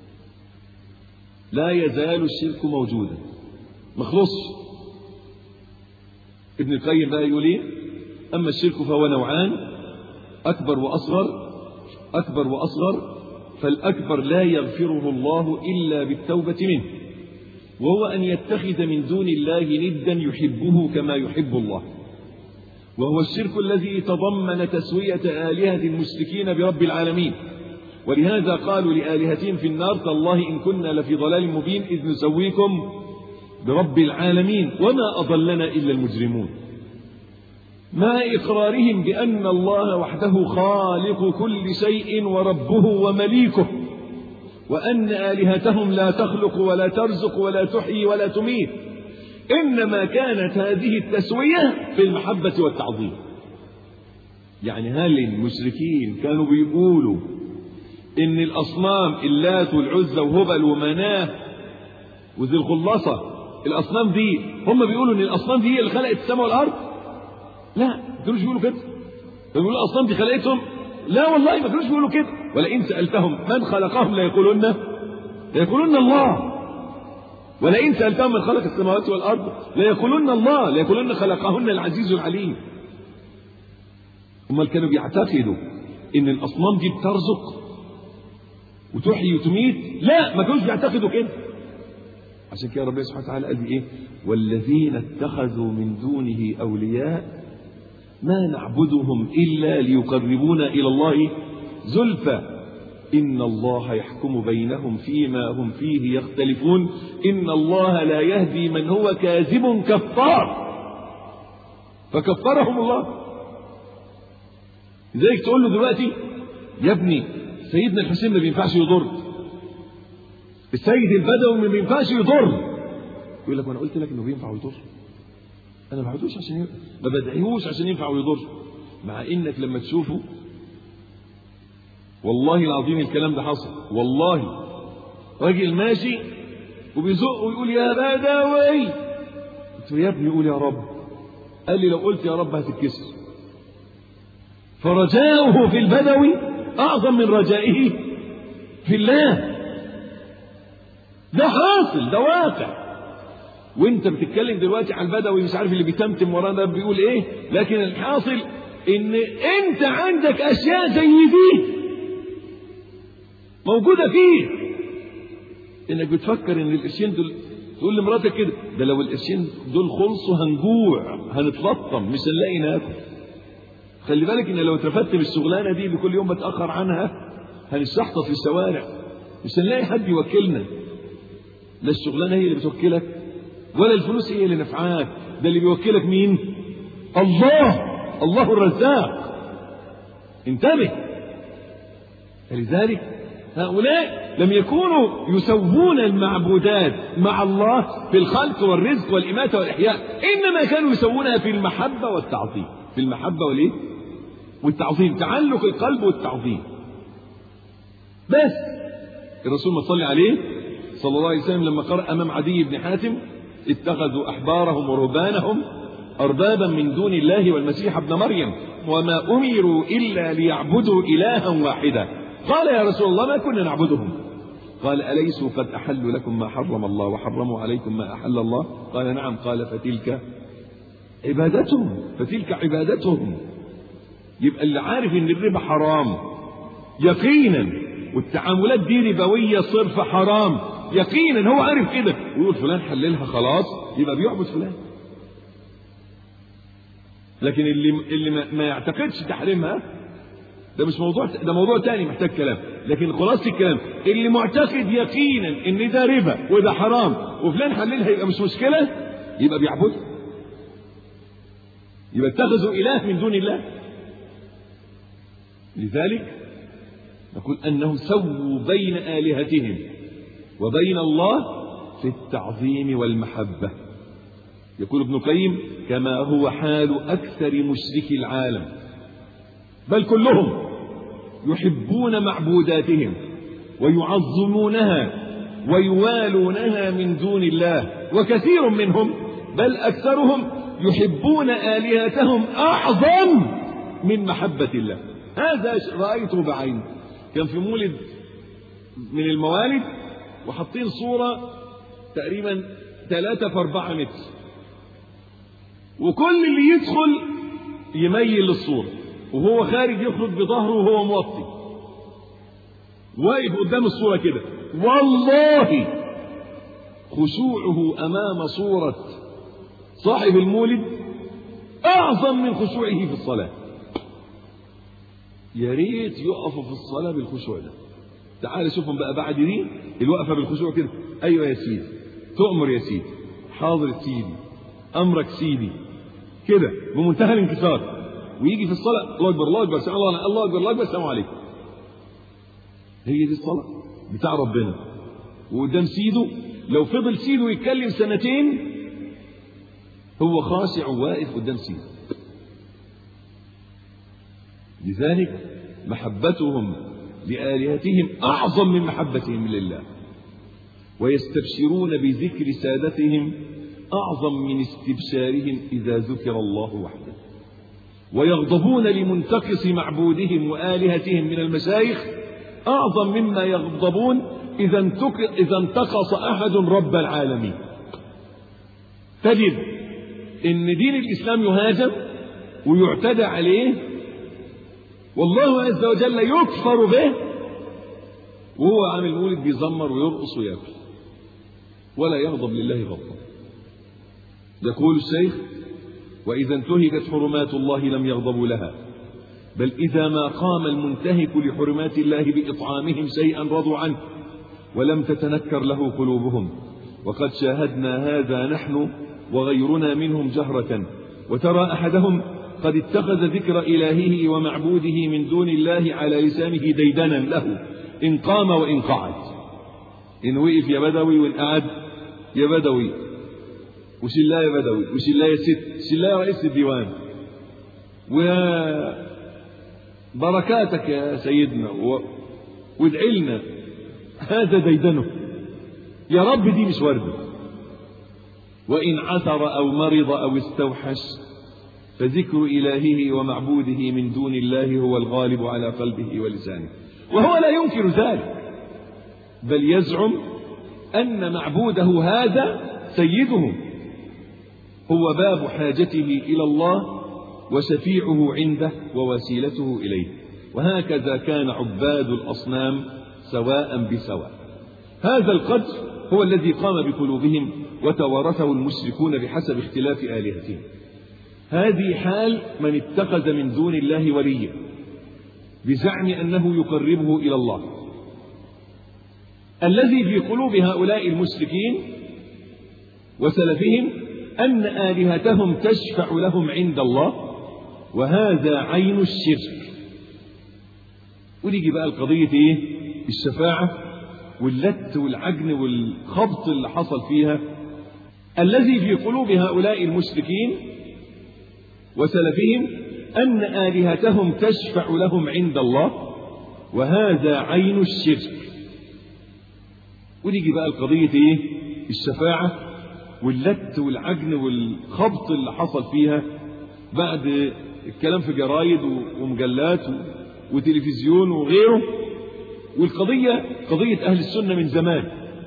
لا يزال الشرك موجودا مخلص. ابن القيم بقى يقول ايه؟ أما الشرك فهو نوعان، أكبر وأصغر. أكبر وأصغر، فالأكبر لا يغفره الله إلا بالتوبة منه، وهو أن يتخذ من دون الله ندا يحبه كما يحب الله، وهو الشرك الذي تضمن تسوية آلهة المشركين برب العالمين. ولهذا قالوا لآلهتهم في النار تالله إن كنا لفي ضلال مبين إذ نسويكم برب العالمين وما أضلنا إلا المجرمون، مع إقرارهم بأن الله وحده خالق كل شيء وربه ومليكه، وأن آلهتهم لا تخلق ولا ترزق ولا تحيي ولا تميت، إنما كانت هذه التسوية في المحبة والتعظيم. يعني هل المشركين كانوا بيقولوا إن الأصنام اللات والعزى وهبل ومناه وذي الخلصة الأصنام دي هم بيقولوا إن الأصنام دي هي اللي خلقت السماء والأرض؟ لا، ما كانوش بيقولوا كده. بيقولوا الأصنام دي خلقتهم؟ لا والله ما كانوش بيقولوا كده. ولئن سألتهم من خلقهم ليقولون ليقولون الله، ولئن سألتهم من خلق السماوات والأرض ليقولون الله، ليقولون خلقهن العزيز العليم. هم كانوا بيعتقدوا إن الأصنام دي بترزق وتحيي وتميت؟ لا، ما كانوش بيعتقدوا كده. عشان كده ربنا سبحانه وتعالى قال ايه؟ والذين اتخذوا من دونه أولياء ما نعبدهم إلا ليقربونا إلى الله زلفى إن الله يحكم بينهم فيما هم فيه يختلفون إن الله لا يهدي من هو كاذب كفار، فكفرهم الله. لذلك تقول له دلوقتي يا ابني سيدنا الحسين ما بينفعش يضر، السيد البدوي ما بينفعش يضر، يقول لك وانا قلت لك انه بينفع ويضر؟ انا ما بعدوش عشان ي... ما بدعيهوش عشان ينفع ويضر. مع انك لما تشوفه والله العظيم الكلام ده حصل، والله راجل ماشي وبيزق ويقول يا بدوي، قلت له يا ابني قول يا رب، قال لي لو قلت يا رب هتتكسر. فرجاؤه في البدوي اعظم من رجائه في الله. ده حاصل، ده واقع. وانت بتتكلم دلوقتي عن البدوي مش عارف اللي بيتمتم ورانا ده بيقول ايه، لكن الحاصل ان انت عندك اشياء زي دي موجوده فيه، انك بتفكر ان القرشين دول، تقول لمراتك كده ده لو القرشين دول خلصوا هنجوع هنتلطم مش هنلاقي ناكل. خلي بالك ان لو اترفدت بالشغلانه دي اللي كل يوم بتاخر عنها هنشحطط في الشوارع، مش هنلاقي حد يوكلنا. لا الشغلانه هي اللي بتوكلك ولا الفلوس هي اللي نفعاك، ده اللي بيوكلك مين؟ الله، الله الرزاق. انتبه. لذلك هؤلاء لم يكونوا يسوون المعبودات مع الله في الخلق والرزق والإماتة والإحياء، إنما كانوا يسوونها في المحبة والتعظيم، في المحبة والإيه؟ والتعظيم، تعلق القلب والتعظيم. بس الرسول ما صلى عليه صلى الله عليه وسلم لما قرأ أمام عدي بن حاتم اتخذوا أحبارهم ورهبانهم أربابا من دون الله والمسيح ابن مريم وما أمروا إلا ليعبدوا إلها واحدا، قال يا رسول الله ما كنا نعبدهم؟ قال أليسوا قد أحلوا لكم ما حرم الله وحرموا عليكم ما أحل الله؟ قال نعم. قال فتلك عبادتهم، فتلك عبادتهم. يبقى اللي عارف ان الربا حرام يقينا والتعاملات دي ربوية صرف حرام يقينا، هو عارف كده ويقول فلان حللها خلاص يبقى بيعبد فلان. لكن اللي اللي ما يعتقدش تحريمها ده مش موضوع، ده موضوع تاني محتاج كلام. لكن خلاصة الكلام اللي معتقد يقينا ان ده ربا وده حرام وفلان حللها يبقى مش مشكلة، يبقى بيعبدها. يبقى اتخذوا إله من دون الله. لذلك نقول أنهم سووا بين آلهتهم وبين الله في التعظيم والمحبة. يقول ابن القيم: كما هو حال أكثر مشركي العالم، بل كلهم يحبون معبوداتهم ويعظمونها ويوالونها من دون الله، وكثير منهم بل أكثرهم يحبون آلهتهم أعظم من محبة الله. هذا رأيته بعيني. كان في مولد من الموالد وحاطين صورة تقريبا ثلاثة في أربعة متر، وكل اللي يدخل يميل للصورة، وهو خارج يخرج بظهره وهو موطي واقف قدام الصورة كده. والله خشوعه أمام صورة صاحب المولد أعظم من خشوعه في الصلاة. يا ريت يقفوا في الصلاة بالخشوع ده. تعال شوفهم بقى بعد دي الوقفة بالخشوع كده. أيوة يا سيدي، تؤمر يا سيدي، حاضر سيدي، أمرك سيدي، كده بمنتهى الانكسار. ويجي في الصلاة الله أكبر الله أكبر سلام الله الله أكبر الله أكبر السلام عليكم. هي دي الصلاة بتاع ربنا. وقدام سيده لو فضل سيده يتكلم سنتين هو خاشع واقف قدام سيده. لذلك محبتهم لآلهتهم أعظم من محبتهم لله، ويستبشرون بذكر سادتهم أعظم من استبشارهم إذا ذكر الله وحده، ويغضبون لمنتقص معبودهم وآلهتهم من المشايخ أعظم مما يغضبون إذا انتقص أحد رب العالمين. تجد إن دين الإسلام يهاجم ويعتدى عليه والله عز وجل يكفر به، وهو عامل مولد بيزمر ويرقص وياكل ولا يغضب لله غضبا. يقول الشيخ: وإذا انتهكت حرمات الله لم يغضبوا لها، بل إذا ما قام المنتهك لحرمات الله بإطعامهم شيئا رضوا عنه ولم تتنكر له قلوبهم. وقد شاهدنا هذا نحن وغيرنا منهم جهرة، وترى أحدهم قد اتخذ ذكر إلهه ومعبوده من دون الله على لسانه ديدنا له إن قام وإن قعد. إن وقف يا بدوي وإن قعد يا بدوي، وشلا يا بدوي وشلا يا ست، شلا يا رئيس الديوان، ويا بركاتك يا سيدنا وادعي لنا. هذا ديدنه يا رب، دي مش ورده. وإن عثر أو مرض أو استوحش فذكر إلهه ومعبوده من دون الله هو الغالب على قلبه ولسانه، وهو لا ينكر ذلك، بل يزعم أن معبوده هذا سيده، هو باب حاجته إلى الله وشفيعه عنده ووسيلته إليه. وهكذا كان عباد الأصنام سواء بسواء. هذا القدر هو الذي قام بقلوبهم وتوارثه المشركون بحسب اختلاف آلهتهم. هذه حال من اتخذ من دون الله وليا بزعم أنه يقربه إلى الله. الذي في قلوب هؤلاء المشركين وسلفهم أن آلهتهم تشفع لهم عند الله، وهذا عين الشرك. ونيجي بقى القضية ايه؟ الشفاعة واللت والعجن والخبط اللي حصل فيها. الذي في قلوب هؤلاء المشركين وسلفهم أن آلهتهم تشفع لهم عند الله، وهذا عين الشرك. ونيجي بقى القضية ايه؟ الشفاعة واللت والعجن والخبط اللي حصل فيها بعد الكلام في جرايد ومجلات وتلفزيون وغيره. والقضية قضية أهل السنة من زمان.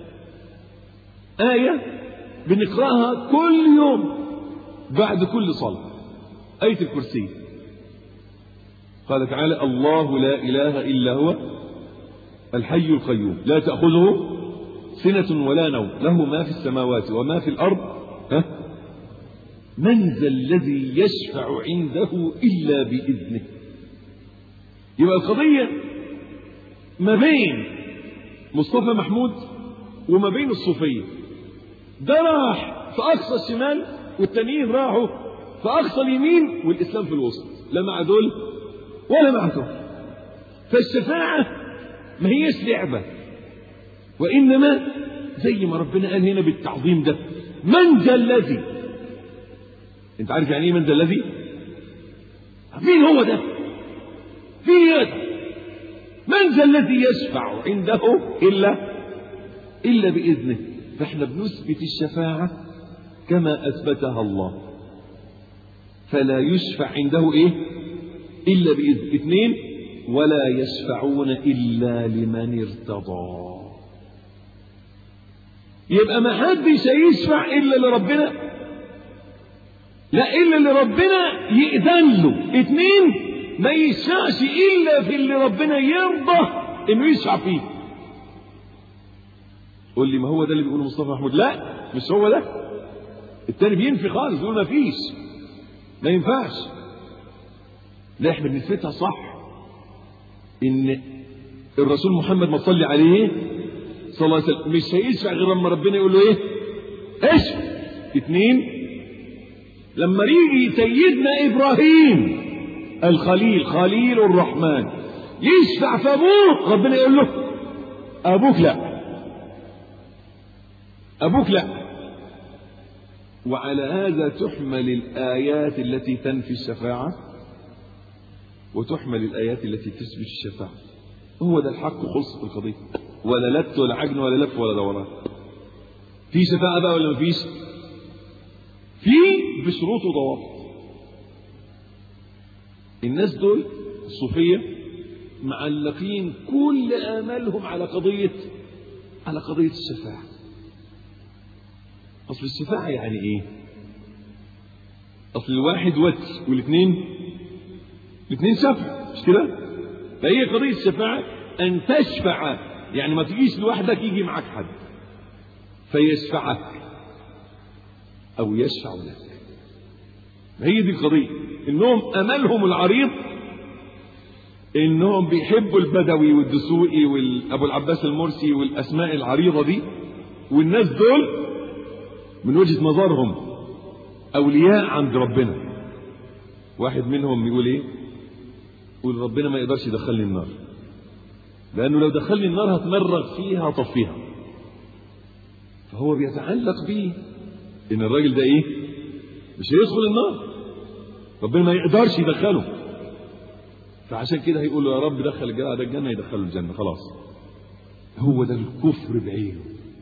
آية بنقرأها كل يوم بعد كل صلاة، آية الكرسي. قال تعالى: الله لا إله إلا هو الحي القيوم لا تأخذه سنة ولا نوم له ما في السماوات وما في الأرض ها؟ من ذا الذي يشفع عنده إلا بإذنه. يبقى القضية ما بين مصطفى محمود وما بين الصوفية. ده راح في أقصى الشمال والتانيين راحوا في أقصى اليمين والإسلام في الوسط، لا مع دول ولا مع دول. فالشفاعة ما هيش لعبة، وإنما زي ما ربنا قال هنا بالتعظيم ده: من ذا الذي. أنت عارف يعني إيه من ذا الذي؟ مين هو ده؟ مين يقدر؟ من ذا الذي يشفع عنده إلا إلا بإذنه. فإحنا بنثبت الشفاعة كما أثبتها الله، فلا يشفع عنده إيه؟ إلا بإذن. اثنين: ولا يشفعون إلا لمن ارتضى. يبقى ما حدش هيشفع إلا لربنا، لا إلا لربنا يأذن له. اثنين: ما يشفعش إلا في اللي ربنا يرضى إنه يشفع فيه. قول لي ما هو ده اللي بيقوله مصطفى محمود؟ لا، مش هو ده. التاني بينفي خالص، يقول ما فيش، ما ينفعش. لا، احنا بنثبتها صح، ان الرسول محمد ما صلي عليه صلى الله عليه وسلم مش هيشفع غير لما ربنا يقول له ايه؟ اشفع. اثنين: لما يجي سيدنا ابراهيم الخليل خليل الرحمن يشفع في ابوه، ربنا يقول له ابوك لا، ابوك لا. وعلى هذا تحمل الآيات التي تنفي الشفاعة، وتحمل الآيات التي تثبت الشفاعة. هو ده الحق، خلصت القضية، ولا لت ولا عجن ولا لف ولا دوران. في شفاعة بقى ولا ما فيش؟ في، بشروط وضوابط. الناس دول الصوفية معلقين كل آمالهم على قضية على قضية الشفاعة. أصل الشفاعة يعني إيه؟ أصل الواحد وتر والاثنين الاثنين شفع، مش كده؟ فهي قضية الشفاعة أن تشفع، يعني ما تجيش لوحدك، يجي معك حد فيشفعك أو يشفع لك. هي دي القضية. إنهم أملهم العريض إنهم بيحبوا البدوي والدسوقي والأبو العباس المرسي والأسماء العريضة دي، والناس دول من وجهة نظرهم أولياء عند ربنا. واحد منهم يقول إيه؟ يقول ربنا ما يقدرش يدخلني النار، لأنه لو دخلني النار هتمرغ فيها هطفيها. فهو بيتعلق بيه إن الراجل ده إيه؟ مش هيدخل النار، ربنا ما يقدرش يدخله. فعشان كده هيقول له يا رب دخل الجنة، ده الجنة يدخله الجنة خلاص. هو ده الكفر بعينه.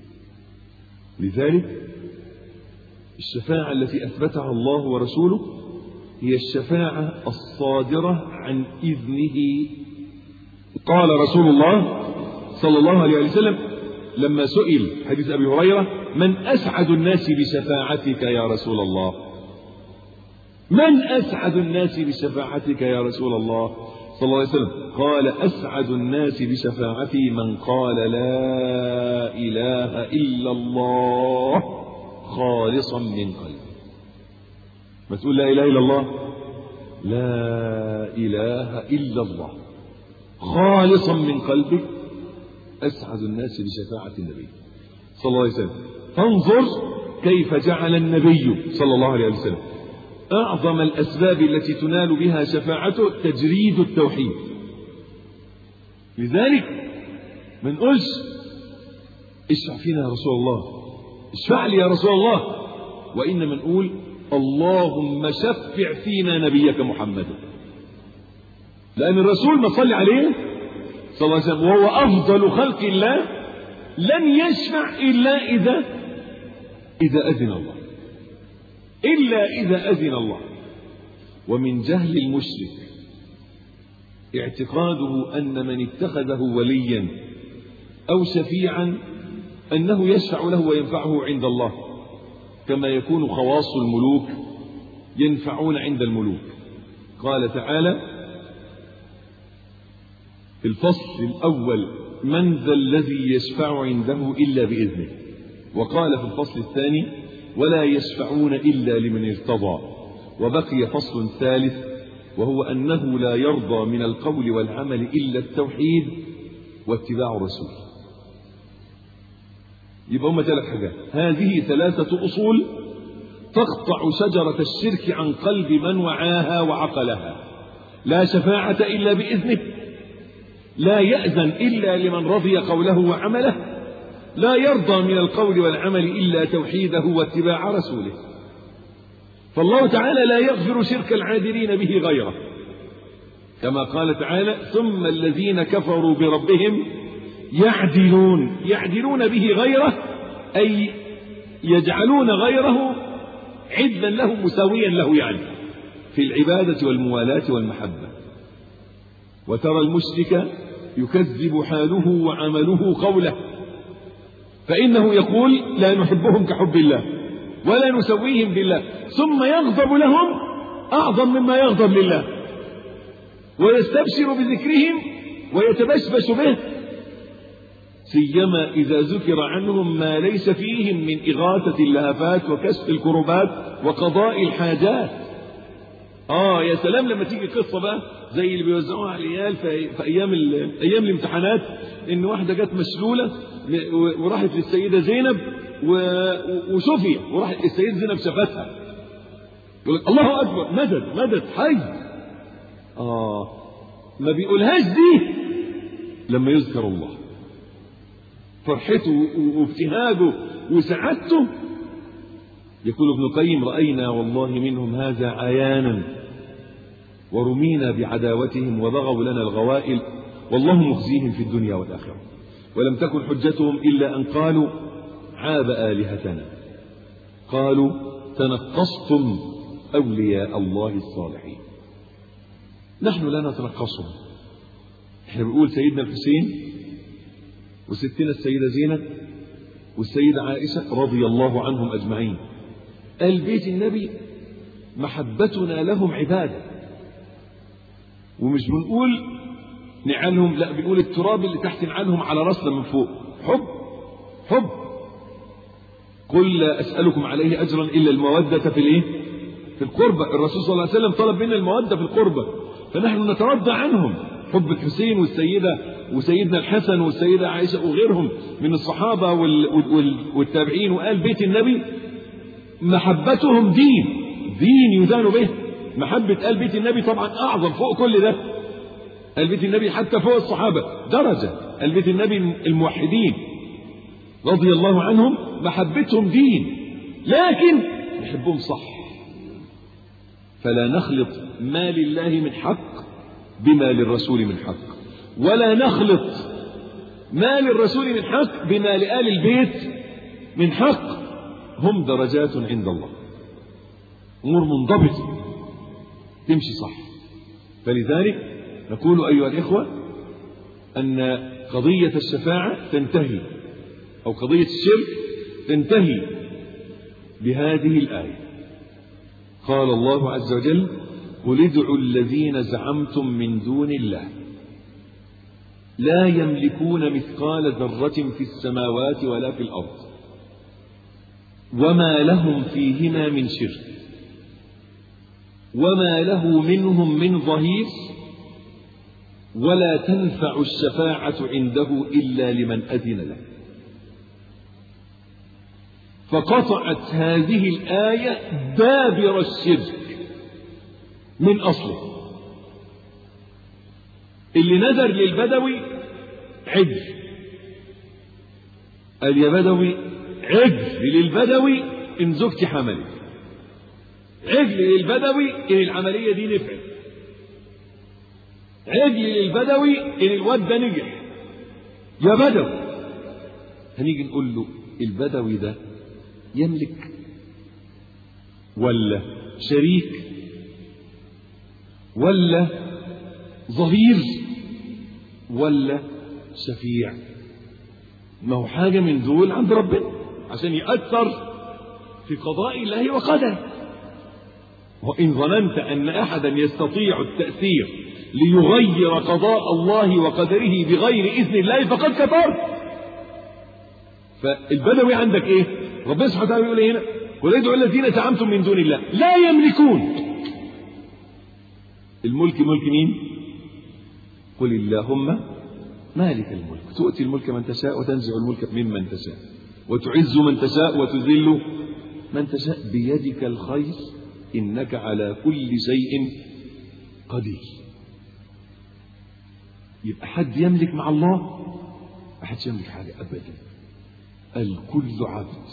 لذلك الشفاعة التي أثبتها الله ورسوله هي الشفاعة الصادرة عن إذنه. قال رسول الله صلى الله عليه وسلم لما سئل حديث أبي هريرة: من أسعد الناس بشفاعتك يا رسول الله؟ من أسعد الناس بشفاعتك يا رسول الله صلى الله عليه وسلم؟ قال: أسعد الناس بشفاعتي من قال لا إله إلا الله خالصا من قلبه. ما تقول لا إله إلا الله، لا إله إلا الله خالصا من قلبه، أسعد الناس بشفاعة النبي صلى الله عليه وسلم. فانظر كيف جعل النبي صلى الله عليه وسلم أعظم الأسباب التي تنال بها شفاعته تجريد التوحيد. لذلك ما نقولش اشفع فينا يا رسول الله، اشفع لي يا رسول الله، وإنما نقول اللهم شفع فينا نبيك محمد، لأن الرسول ما صلي عليه صلى الله عليه وسلم وهو أفضل خلق الله لن يشفع إلا إذا إذا أذن الله، إلا إذا أذن الله. ومن جهل المشرك اعتقاده أن من اتخذه وليا أو شفيعا أنه يشفع له وينفعه عند الله، كما يكون خواص الملوك ينفعون عند الملوك. قال تعالى في الفصل الأول: من ذا الذي يشفع عنده إلا بإذنه. وقال في الفصل الثاني: ولا يشفعون إلا لمن ارتضى. وبقي فصل ثالث وهو أنه لا يرضى من القول والعمل إلا التوحيد واتباع الرسول. يبقى هم ثلاث حاجات. هذه ثلاثة أصول تقطع شجرة الشرك عن قلب من وعاها وعقلها. لا شفاعة إلا بإذنه، لا يأذن إلا لمن رضي قوله وعمله، لا يرضى من القول والعمل إلا توحيده واتباع رسوله. فالله تعالى لا يغفر شرك العادلين به غيره، كما قال تعالى: ثم الذين كفروا بربهم يعدلون. يعدلون به غيره أي يجعلون غيره عدلا له مساويا له، يعني في العبادة والموالاة والمحبة. وترى المشرك يكذب حاله وعمله قوله، فإنه يقول: لا نحبهم كحب الله ولا نسويهم بالله، ثم يغضب لهم أعظم مما يغضب لله، ويستبشر بذكرهم ويتبشبش به، سيما إذا ذكر عنهم ما ليس فيهم من إغاثة اللهفات وكشف الكربات وقضاء الحاجات. آه يا سلام لما تيجي قصة بقى زي اللي بيوزعوها على العيال في أيام أيام الامتحانات، إن واحدة جت مشلولة وراحت للسيدة زينب وشفي، وراحت السيدة زينب شفتها، يقول لك: الله أكبر، مدد مدد حي. آه ما بيقولهاش دي لما يذكر الله، فرحته وابتهاجه وسعادته. يقول ابن القيم: رأينا والله منهم هذا عيانا، ورمينا بعداوتهم وبغوا لنا الغوائل، والله مخزيهم في الدنيا والآخرة. ولم تكن حجتهم إلا أن قالوا: عاب آلهتنا. قالوا: تنقصتم أولياء الله الصالحين. نحن لا نتنقصهم، احنا بنقول سيدنا الحسين وستنا السيدة زينب والسيدة عائشة رضي الله عنهم أجمعين. آل بيت النبي محبتنا لهم عبادة، ومش بنقول نعالهم، لا، بنقول التراب اللي تحت نعالهم على راسنا من فوق. حب حب قل لا أسألكم عليه أجرا إلا المودة في الإيه؟ في القربة. الرسول صلى الله عليه وسلم طلب منا المودة في القربة، فنحن نترضى عنهم. حب الحسين والسيدة وسيدنا الحسن والسيدة عائشة وغيرهم من الصحابة والتابعين وآل بيت النبي، محبتهم دين دين يدان به. محبة آل بيت النبي طبعا أعظم فوق كل ده. آل بيت النبي حتى فوق الصحابة درجة. آل بيت النبي الموحدين رضي الله عنهم محبتهم دين، لكن نحبهم صح. فلا نخلط ما لله من حق بما للرسول من حق، ولا نخلط ما للرسول من حق بما لآل البيت من حق. هم درجات عند الله، أمور منضبطة تمشي صح. فلذلك نقول أيها الإخوة أن قضية الشفاعة تنتهي، أو قضية الشرك تنتهي بهذه الآية. قال الله عز وجل: قل ادعوا الذين زعمتم من دون الله لا يملكون مثقال ذرة في السماوات ولا في الأرض وما لهم فيهما من شرك وما له منهم من ظهير ولا تنفع الشفاعة عنده إلا لمن أذن له. فقطعت هذه الآية دابر الشرك من أصله. اللي نذر للبدوي عجل، قال: يا بدوي عجل للبدوي إن زوجتي حملت، عجل للبدوي إن العملية دي نفعت، عجل للبدوي إن الواد ده نجح. يا بدوي، هنيجي نقول له: البدوي ده يملك ولا شريك ولا ظهير ولا شفيع؟ ما هو حاجة من دول عند ربنا عشان يأثر في قضاء الله وقدره. وإن ظننت أن أحدا يستطيع التأثير ليغير قضاء الله وقدره بغير إذن الله فقد كفرت. فالبدوي عندك إيه؟ ربنا سبحانه وتعالى يقول هنا: قل ادعوا الذين زعمتم من دون الله لا يملكون. الملك ملك مين؟ قل اللهم مالك الملك تؤتي الملك من تشاء وتنزع الملك ممن تشاء وتعز من تشاء وتذل من تشاء بيدك الخير إنك على كل شيء قدير. يبقى حد يملك مع الله؟ ما حدش يملك حاجة أبدا، الكل عبد.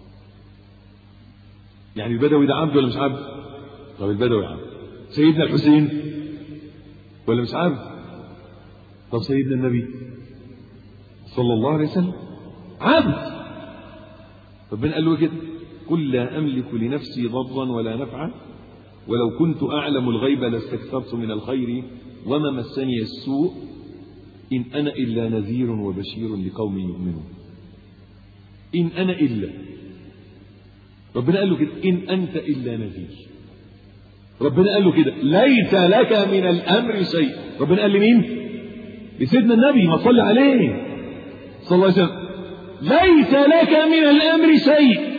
يعني البدوي ده عبد ولا مش عبد؟ طب البدوي عبد. سيدنا الحسين ولا مش عبد؟ طب سيدنا النبي صلى الله عليه وسلم عبد. ربنا قال له كده: قل لا أملك لنفسي ضرا ولا نفعا ولو كنت أعلم الغيب لاستكثرت من الخير وما مسني السوء إن أنا إلا نذير وبشير لقوم يؤمنون. إن أنا إلا، ربنا قال له كده: إن أنت إلا نذير. ربنا قال له كده: ليس لك من الأمر شيء. ربنا قال لمين؟ لسيدنا النبي، ما صلى عليه صلى الله عليه وسلم: ليس لك من الأمر شيء.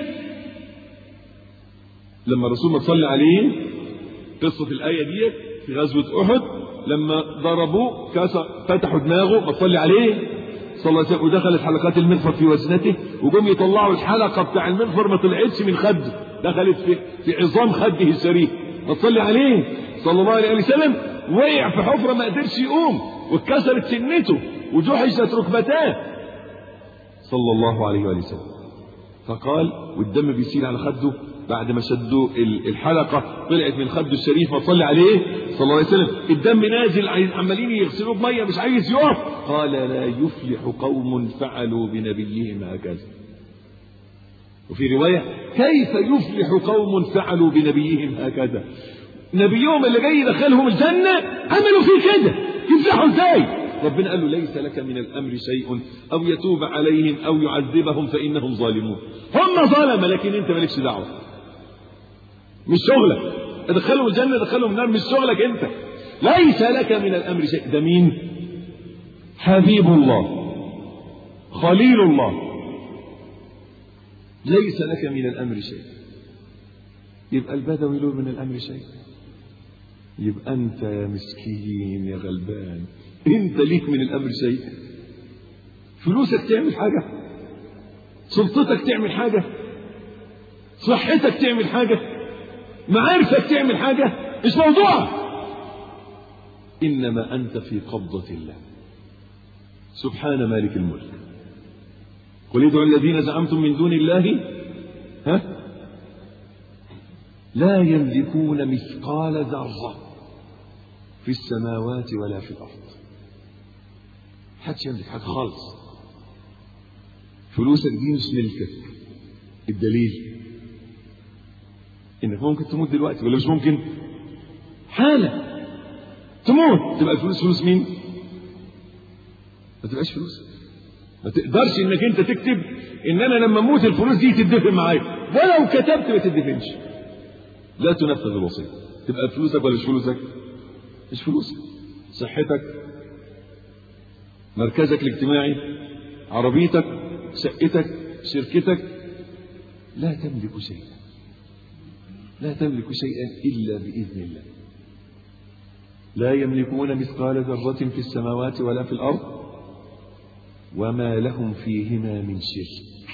لما الرسول ما صلى عليه، قصة الآية دي في غزوة أحد، لما ضربوه كسر فتحوا دماغه، ما صلى عليه صلى الله عليه وسلم، ودخلت حلقات المنفر في وزنته، وجم يطلعوا الحلقة بتاع المنفر ما طلعتش من خده، دخلت في في عظام خده الشريف. ما تصلي عليه صلى الله عليه وسلم، وقع في حفرة ما قدرش يقوم، واتكسرت سنته وجحشت ركبتاه صلى الله عليه وسلم. فقال، والدم بيسيل على خده بعد ما شدوا الحلقة طلعت من خده الشريف، ما صلي عليه صلى الله عليه وسلم، الدم نازل، عمالين يغسلوه بمية مش عايز يقف. قال: لا يفلح قوم فعلوا بنبيهم هكذا. وفي رواية: كيف يفلح قوم فعلوا بنبيهم هكذا؟ نبيهم اللي جاي يدخلهم الجنة عملوا فيه كده، يفلحوا ازاي؟ ربنا قال له: ليس لك من الأمر شيء أو يتوب عليهم أو يعذبهم فإنهم ظالمون. هم ظلمة لكن انت مالكش دعوة، مش شغلك. ادخلهم الجنة ادخلهم النار، مش شغلك انت. ليس لك من الأمر شيء. ده مين؟ حبيب الله، خليل الله. ليس لك من الأمر شيء. يبقى البدوي له من الأمر شيء. يبقى أنت يا مسكين يا غلبان، أنت ليك من الأمر شيء. فلوسك تعمل حاجة؟ سلطتك تعمل حاجة؟ صحتك تعمل حاجة؟ معارفك تعمل حاجة؟ مش موضوع. إنما أنت في قبضة الله سبحان مالك الملك. قل ادعوا الذين زعمتم من دون الله ها لا يملكون مثقال ذرة في السماوات ولا في الأرض. حدش يملك حاجة خالص. فلوسك دي مش ملكك. الدليل انك ممكن تموت دلوقتي ولا مش ممكن؟ حالة تموت تبقى الفلوس فلوس مين؟ ما تبقاش فلوس. ما تقدرش انك انت تكتب ان انا لما اموت الفلوس دي تدفن معايا، ولو كتبت ما تدفنش. لا تنفذ الوصية. تبقى فلوسك ولا مش فلوسك؟ مش فلوسك. صحتك، مركزك الاجتماعي، عربيتك، شقتك، شركتك، لا تملك شيئا. لا تملك شيئا إلا بإذن الله. لا يملكون مثقال ذرة في السماوات ولا في الأرض وما لهم فيهما من شرك.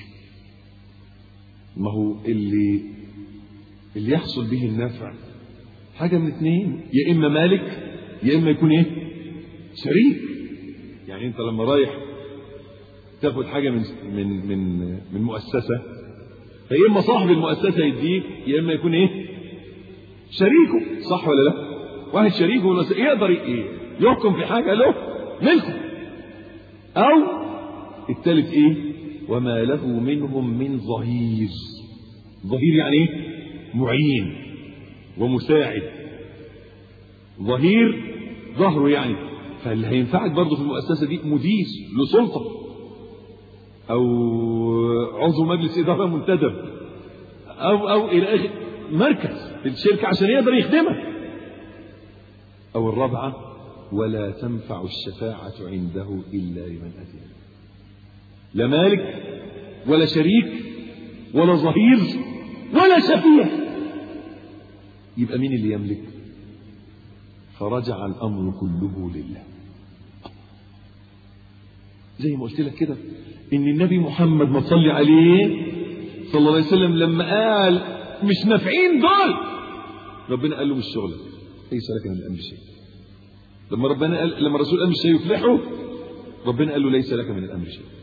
ما هو اللي اللي يحصل به النفع حاجة من اثنين، يا إما مالك يا إما يكون إيه؟ شريك. يعني أنت لما رايح تاخد حاجة من من من من مؤسسة، فيا إما صاحب المؤسسة يديك يا إما يكون إيه؟ شريكه. صح ولا لا؟ واحد شريكه يقدر إيه؟ يحكم في حاجة له ملكه. أو الثالث إيه؟ وما له منهم من ظهير. ظهير يعني إيه؟ معين ومساعد. ظهير ظهره يعني. فاللي هينفعك برضه في المؤسسة دي مدير له سلطة، أو عضو مجلس إدارة منتدب، أو أو إلى آخر مركز في الشركة عشان يقدر يخدمك. أو الرابعة: ولا تنفع الشفاعة عنده إلا لمن أذن. لا مالك ولا شريك ولا ظهير ولا شفيع. يبقى مين اللي يملك؟ فرجع الأمر كله لله. زي ما قلت لك كده ان النبي محمد ما تصلي عليه صلى الله عليه وسلم لما قال مش نافعين دول، ربنا قال له مش شغلك، ليس لك من الأمر شيء. لما ربنا قال لما الرسول قال مش هيفلحوا، ربنا قال له ليس لك من الأمر شيء.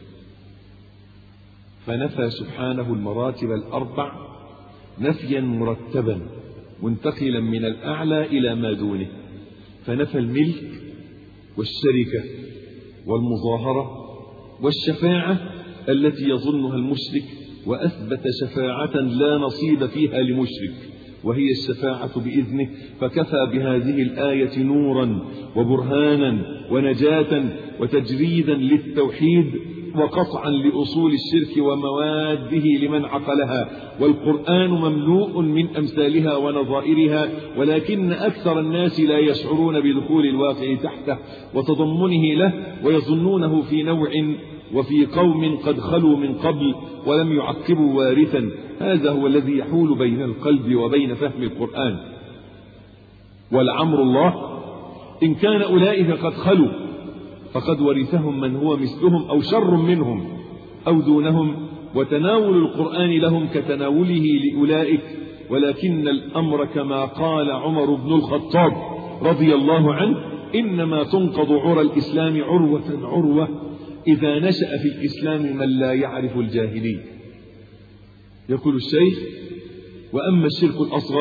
فنفى سبحانه المراتب الأربع نفيا مرتبا منتقلا من الأعلى إلى ما دونه، فنفى الملك والشركة والمظاهرة والشفاعة التي يظنها المشرك، وأثبت شفاعة لا نصيب فيها لمشرك وهي الشفاعة بإذنه، فكفى بهذه الآية نورا وبرهانا ونجاة وتجريدا للتوحيد وقطعا لأصول الشرك ومواده لمن عقلها. والقرآن مملوء من أمثالها ونظائرها، ولكن أكثر الناس لا يشعرون بدخول الواقع تحته وتضمنه له، ويظنونه في نوع وفي قوم قد خلوا من قبل ولم يعقبوا وارثا. هذا هو الذي يحول بين القلب وبين فهم القرآن. ولعمر الله إن كان أولئك قد خلوا فقد ورثهم من هو مثلهم أو شر منهم أو دونهم، وتناول القرآن لهم كتناوله لأولئك، ولكن الأمر كما قال عمر بن الخطاب رضي الله عنه: إنما تنقض عرى الإسلام عروة عروة إذا نشأ في الإسلام من لا يعرف الجاهلين. يقول الشيخ: وأما الشرك الأصغر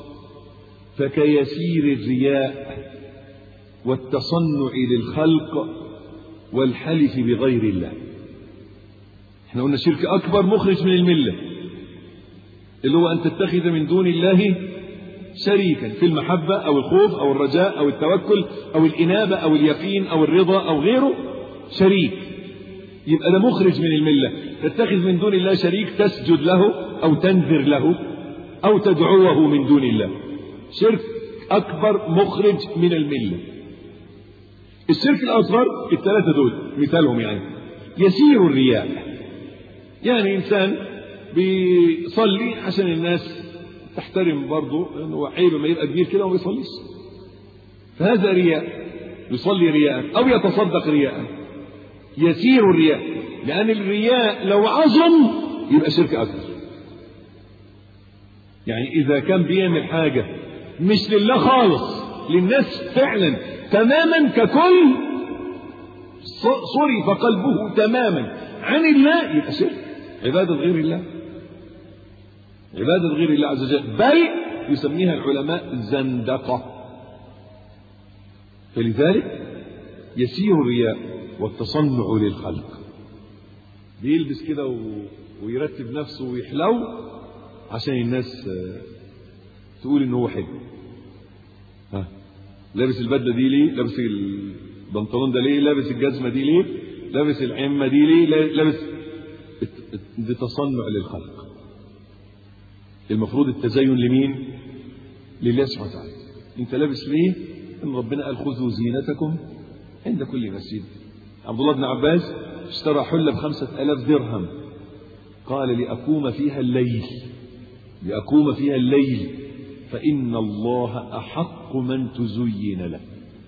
فكيسير الرياء والتصنع للخلق والحلف بغير الله. احنا قلنا شرك أكبر مخرج من الملة، اللي هو أن تتخذ من دون الله شريكا في المحبة أو الخوف أو الرجاء أو التوكل أو الإنابة أو اليقين أو الرضا أو غيره شريك، يبقى ده مخرج من الملة. تتخذ من دون الله شريك تسجد له أو تنذر له أو تدعوه من دون الله، شرك أكبر مخرج من الملة. الشرك الأصغر الثلاثة دول مثالهم يعني يسير الرياء، يعني إنسان بيصلي عشان الناس تحترم برضه، انه عيب ما يبقى كبير كده وما يصليش، فهذا رياء، يصلي رياء أو يتصدق رياء. يسير الرياء، لأن الرياء لو عظم يبقى شرك أكبر. يعني إذا كان بيعمل حاجة مش لله خالص، للناس فعلا تماما ككل، صرف قلبه تماما عن الله، يبقى شرك، عبادة غير الله، عبادة غير الله عز وجل، بل يسميها العلماء زندقة. فلذلك يسير الرياء والتصنع للخلق، بيلبس كده و... ويرتب نفسه ويحلو عشان الناس تقول انه هو حلو. ها، لابس البدله دي ليه؟ لابس البنطلون ده ليه؟ لابس الجزمه دي ليه؟ لابس العمه دي ليه؟ لابس ده تصنع للخلق. المفروض التزين لمين؟ لله سبحانه وتعالى. انت لابس ليه؟ ان ربنا قال خذوا زينتكم عند كل مسجد. عبد الله بن عباس اشترى حله بخمسة آلاف درهم، قال لأقوم فيها الليل، لأقوم فيها الليل فإن الله أحق من تزين له.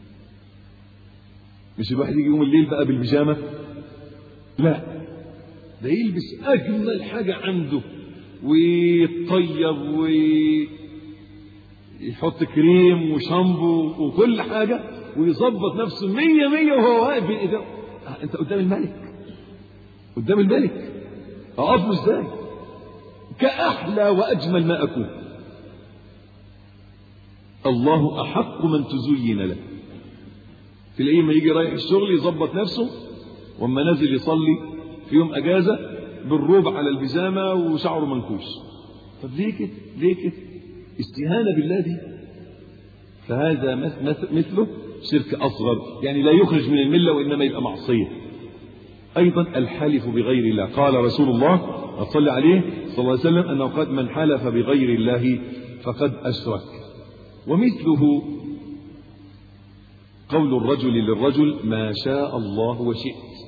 مش الواحد يجي يوم الليل بقى بالبيجامة، لا، ده يلبس أجمل حاجة عنده ويطيب ويحط كريم وشامبو وكل حاجة ويظبط نفسه مية مية وهو واقف بالإدارة. أنت قدام الملك، قدام الملك، أقف له إزاي؟ كأحلى وأجمل ما أكون. الله أحق من تزين له. في الأيام ما يجي رايح الشغل يظبط نفسه، وأما نازل يصلي في يوم أجازة بالروب على البيجامة وشعره منكوش. طب ليه كده؟ ليه كده؟ استهانة بالله دي. فهذا مثله شرك أصغر، يعني لا يخرج من الملة وإنما يبقى معصية. أيضا الحلف بغير الله، قال رسول الله صلى عليه صلى الله عليه وسلم أنه قد من حلف بغير الله فقد أشرك. ومثله قول الرجل للرجل ما شاء الله وشئت،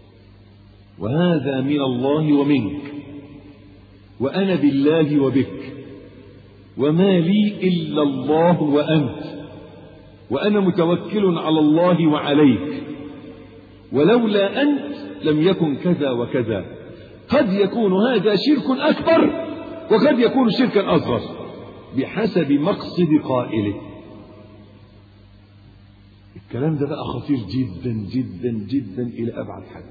وهذا من الله ومنك، وأنا بالله وبك، وما لي إلا الله وأنت، وأنا متوكل على الله وعليك، ولولا أنت لم يكن كذا وكذا. قد يكون هذا شرك أكبر وقد يكون شركا أصغر بحسب مقصد قائله. الكلام ده بقى خطير جدا جدا جدا إلى أبعد حد.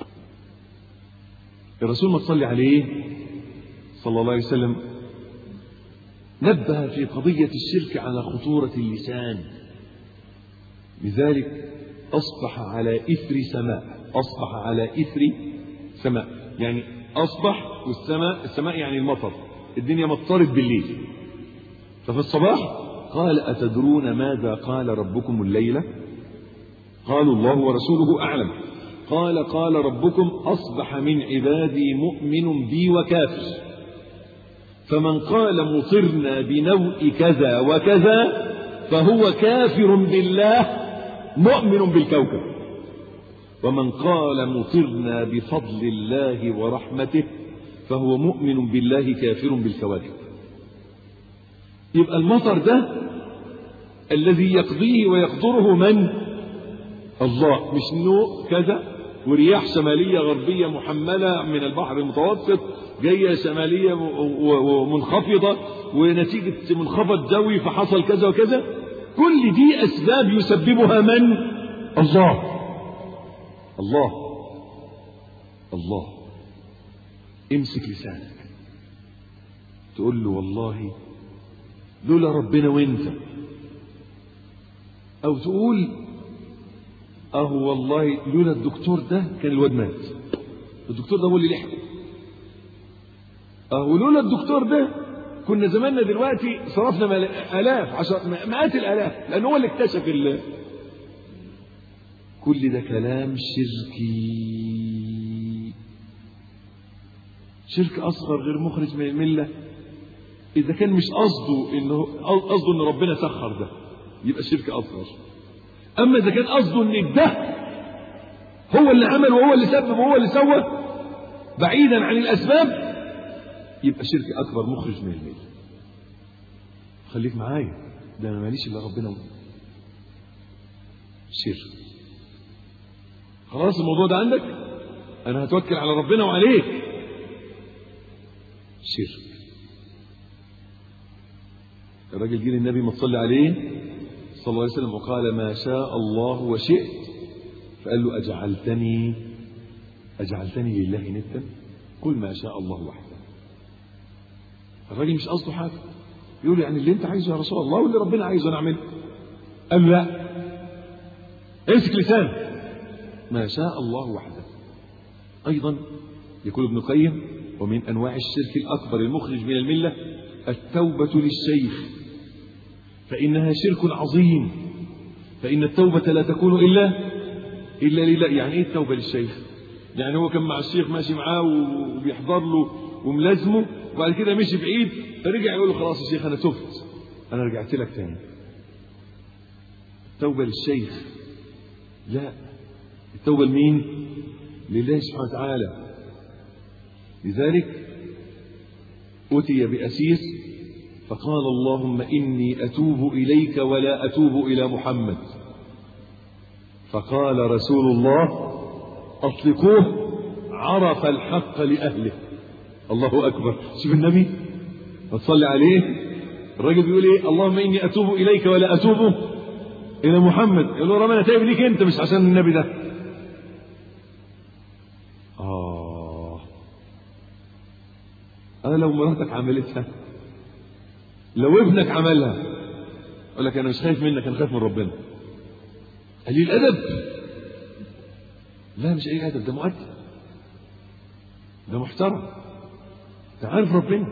الرسول ما تصلي عليه صلى الله عليه وسلم نبه في قضية الشرك على خطورة اللسان، لذلك أصبح على إثر سماء، أصبح على إثر سماء، يعني أصبح والسماء، السماء يعني المطر، الدنيا مطرت بالليل. ففي الصباح قال أتدرون ماذا قال ربكم الليلة؟ قالوا الله ورسوله أعلم. قال قال ربكم أصبح من عبادي مؤمن بي وكافر، فمن قال مطرنا بنوء كذا وكذا فهو كافر بالله مؤمن بالكوكب، ومن قال مطرنا بفضل الله ورحمته فهو مؤمن بالله كافر بالكواكب. يبقى المطر ده الذي يقضيه ويقدره من؟ الله، مش نوء كذا ورياح شمالية غربية محملة من البحر المتوسط جاية شمالية ومنخفضة ونتيجة منخفض جوي فحصل كذا وكذا. كل دي أسباب يسببها من؟ الله. الله الله. امسك لسانك تقول له والله لولا ربنا وانت، او تقول اهو والله لولا الدكتور ده كان الواد مات، الدكتور ده هو اللي لحقه، اهو لولا الدكتور ده كنا زماننا دلوقتي صرفنا الاف عشر مئات الالاف، لانه هو اللي اكتشف ال... كل ده كلام شركي، شرك اصغر غير مخرج من المله. اذا كان مش قصده انه قصده ان ربنا سخر ده يبقى شرك اصغر، اما اذا كان قصده ان ده هو اللي عمل وهو اللي سبب وهو اللي سوى بعيدا عن الاسباب يبقى شرك اكبر مخرج من المله. خليك معايا، ده انا ماليش الا ربنا. شرك خلاص الموضوع ده عندك، انا هتوكل على ربنا وعليك. شرك. الراجل جه للنبي ما تصلي عليه صلى الله عليه وسلم وقال ما شاء الله وشئت، فقال له أجعلتني أجعلتني لله ندا؟ قل ما شاء الله وحده. الراجل مش قصده حاجة، يقول يعني اللي انت عايزه يا رسول الله واللي ربنا عايزه انا اعمله. قال لا، امسك لسانك، ما شاء الله وحده. ايضا يقول ابن القيم ومن انواع الشرك الاكبر المخرج من المله التوبه للشيخ، فانها شرك عظيم، فان التوبه لا تكون الا الا لله. يعني ايه التوبه للشيخ؟ يعني هو كان مع الشيخ ماشي معاه وبيحضر له وملازمه، وبعد كده مشي بعيد فرجع يقول له خلاص يا شيخ انا تبت، انا رجعت لك تاني. التوبه للشيخ لا، التوبه لمين؟ لله سبحانه وتعالى. لذلك أتي بأسير فقال اللهم إني أتوب إليك ولا أتوب إلى محمد، فقال رسول الله أطلقوه عرف الحق لأهله. الله أكبر. شوف النبي وتصلي عليه، الراجل بيقول إيه؟ اللهم إني أتوب إليك ولا أتوب إلى محمد. يقول له ربنا تائب ليك أنت مش عشان النبي ده. آه أنا لو مراتك عملتها، لو ابنك عملها، أقول لك أنا مش خايف منك، أنا خايف من ربنا. قليل أدب؟ لا مش أي أدب، ده مؤدب، ده محترم، ده عارف ربنا.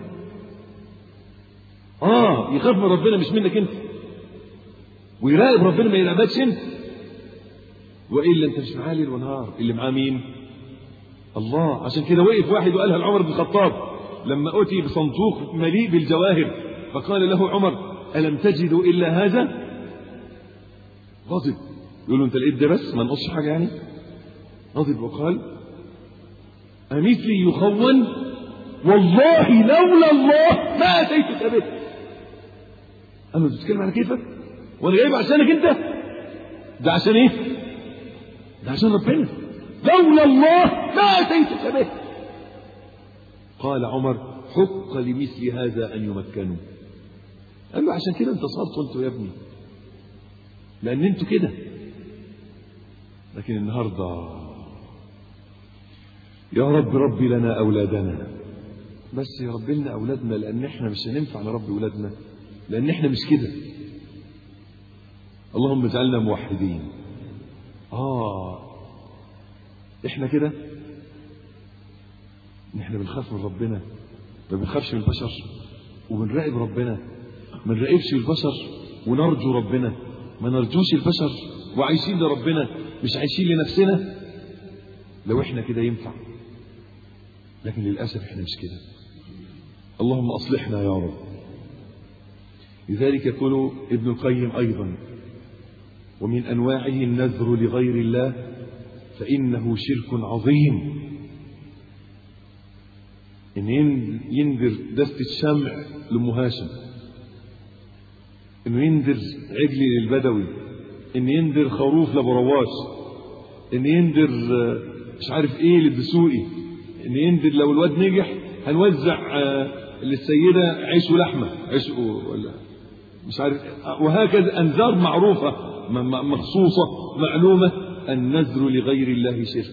آه يخاف من ربنا مش منك أنت، ويراقب ربنا ما يراقبكش أنت، وإلا أنت مش معاه ليل ونهار. اللي معاه مين؟ الله. عشان كده وقف واحد وقالها لعمر بن الخطاب لما أتي بصندوق مليء بالجواهر، فقال له عمر ألم تجدوا إلا هذا؟ غضب، يقول له أنت لقيت ده بس ما نقصش حاجة يعني؟ غضب وقال أمثلي يخون؟ والله لولا الله ما أتيتك به. أنا بتتكلم على كيفك وأنا جايب عشانك أنت؟ ده عشان إيه؟ ده عشان ربنا. لولا الله ما أتيتك به. قال عمر حق لمثل هذا أن يمكنوا. قال له عشان كده انتصرتوا انتوا يا ابني، لأن انتوا كده. لكن النهاردة يا رب ربي لنا أولادنا، بس يا رب لنا أولادنا، لأن احنا مش هننفع نربي أولادنا، لأن احنا مش كده. اللهم اجعلنا موحدين. آه احنا كده، احنا بنخاف من ربنا، ما بنخافش من البشر، وبنراقب ربنا، ما نراقبش البشر ونرجو ربنا، ما نرجوش البشر، وعايشين لربنا مش عايشين لنفسنا. لو احنا كده ينفع، لكن للأسف احنا مش كده. اللهم أصلحنا يا رب. لذلك يقول ابن القيم أيضا ومن أنواعه النذر لغير الله فإنه شرك عظيم. إن ينذر دستة شمع لأم هاشم، إنه ينذر عجل للبدوي، إن ينذر خروف لبرواش، إن ينذر مش عارف إيه للدسوقي، إن ينذر لو الواد نجح هنوزع للسيدة عيش ولحمة، عيش ولا مش عارف، وهكذا أنذار معروفة مخصوصة معلومة. النذر لغير الله شرك،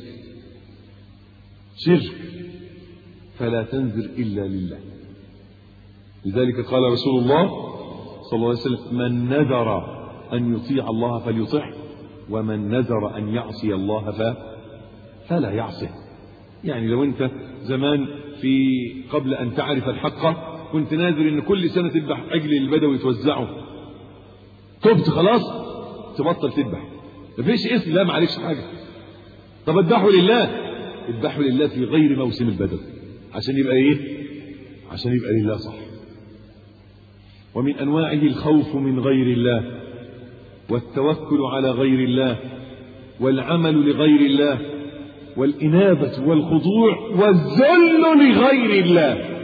شرك، فلا تنذر إلا لله. لذلك قال رسول الله صلى الله عليه وسلم من نذر أن يطيع الله فليطعه، ومن نذر أن يعصي الله فلا يعصيه. يعني لو أنت زمان في قبل أن تعرف الحق كنت ناذر أن كل سنة تذبح عجل البدوي توزعه، تبت خلاص تبطل تذبح، مفيش اسم، لا معلش حاجة، طب اذبحوا لله، اذبحوا لله في غير موسم البدو عشان يبقى ايه؟ عشان يبقى لله صح. ومن أنواعه الخوف من غير الله، والتوكل على غير الله، والعمل لغير الله، والإنابة والخضوع، والذل لغير الله،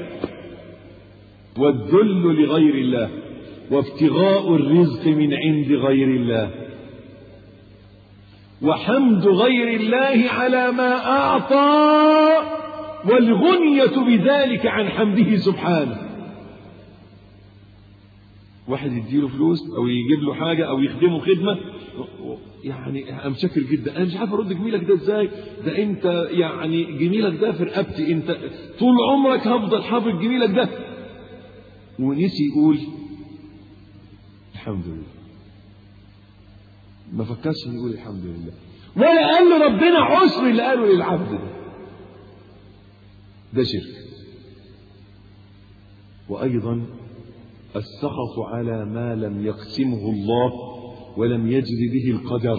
والذل لغير الله، وابتغاء الرزق من عند غير الله، وحمد غير الله على ما أعطى، والغنية بذلك عن حمده سبحانه. واحد يديله فلوس أو يجيب له حاجة أو يخدمه خدمة، يعني أنا متشكر جدا، أنا مش عارف أرد جميلك ده إزاي، ده أنت يعني جميلك ده في رقبتي، أنت طول عمرك هفضل حافظ جميلك ده. ونسي يقول الحمد لله، ما فكرش يقول الحمد لله، ولا قال له ربنا عشر اللي قاله للعبد ده. ده شرك. وأيضا السخط على ما لم يقسمه الله ولم يجري به القدر.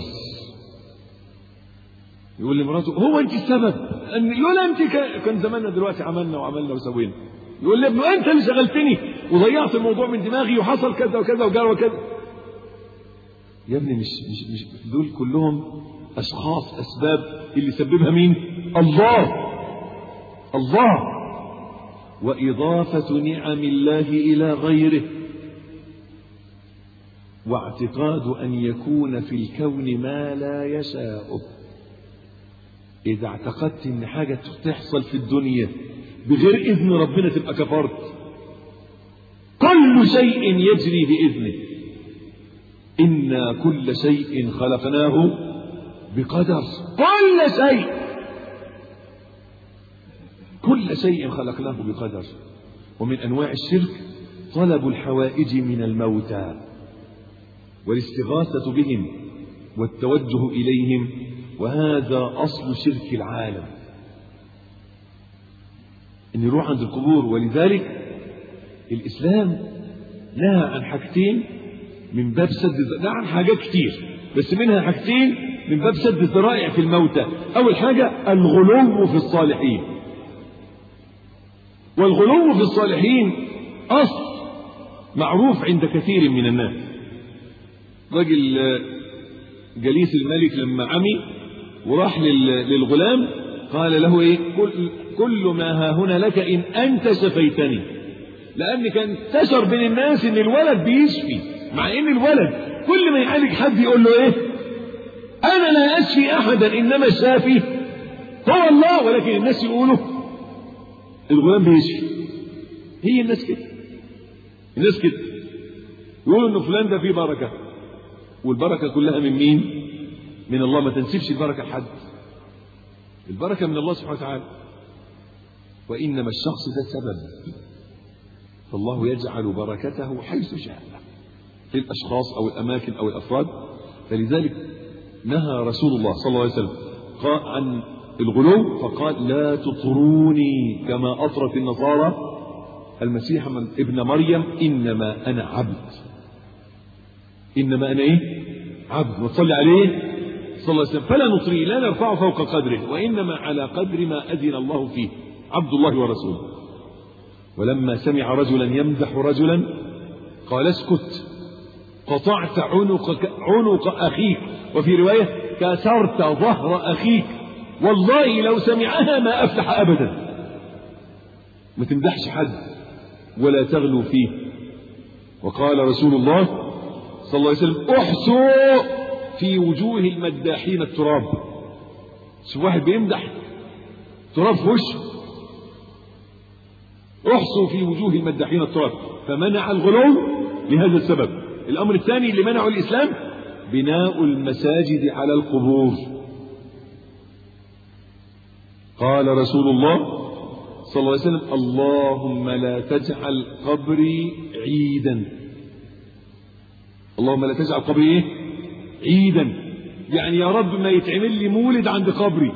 يقول لمراته هو أنت السبب، أن لولا أنت كان زماننا دلوقتي عملنا وعملنا وسوينا. يقول لابنه أنت اللي شغلتني وضيعت الموضوع من دماغي وحصل كذا وكذا وجرى وكذا. يا ابني مش, مش, مش دول كلهم أشخاص أسباب اللي سببها مين؟ الله. الله. وإضافة نعم الله إلى غيره، واعتقاد أن يكون في الكون ما لا يشاء. إذا اعتقدت أن حاجة تحصل في الدنيا بغير إذن ربنا تبقى كفرت. كل شيء يجري بإذنه، إنا كل شيء خلقناه بقدر. كل شيء كل شيء خلقناه بقدر. ومن أنواع الشرك طلب الحوائج من الموتى والاستغاثة بهم والتوجه إليهم، وهذا أصل شرك العالم، أن يروح عند القبور. ولذلك الإسلام نهى عن حاجتين من باب سد، نهى عن حاجات كتير بس منها حاجتين من باب سد الذرائع في الموتى. أول حاجة الغلو في الصالحين، والغلو في الصالحين أصل معروف عند كثير من الناس. رجل جليس الملك لما عمي وراح للغلام قال له ايه؟ كل, كل ما ها هنا لك إن أنت شفيتني. لأن كان انتشر بين الناس إن الولد بيشفي، مع إن الولد كل ما يعالج حد يقول له ايه؟ أنا لا أشفي أحدا إنما الشافي هو الله. ولكن الناس يقولوا الغلام بيشفي. هي الناس كده، الناس كده يقولوا إنه فلان ده فيه بركة، والبركة كلها من مين؟ من الله. ما تنسبش البركة لحد، البركة من الله سبحانه وتعالى، وإنما الشخص ده سبب، فالله يجعل بركته حيث شاء في الأشخاص أو الأماكن أو الأفراد. فلذلك نهى رسول الله صلى الله عليه وسلم قال عن الغلو، فقال لا تطروني كما أطرت النصارى المسيح ابن مريم، إنما أنا عبد. إنما أنا إيه؟ عبد. وصلي عليه صلى الله عليه وسلم. فلا نطري، لا نرفع فوق قدره، وإنما على قدر ما أذن الله فيه، عبد الله ورسوله. ولما سمع رجلا يمدح رجلا قال اسكت، قطعت عنق عنق أخيك، وفي رواية كسرت ظهر أخيك، والله لو سمعها ما أفلح أبدا. ما تمدحش حد ولا تغلو فيه. وقال رسول الله صلى الله عليه وسلم احسوا في وجوه المداحين التراب. شوف واحد بيمدح تراب في وشه، احسوا في وجوه المداحين التراب. فمنع الغلو لهذا السبب. الأمر الثاني اللي منعه الإسلام بناء المساجد على القبور. قال رسول الله صلى الله عليه وسلم اللهم لا تجعل قبري عيدا. اللهم لا تجعل قبري ايه؟ عيدا، يعني يا رب ما يتعمل لي مولد عند قبري.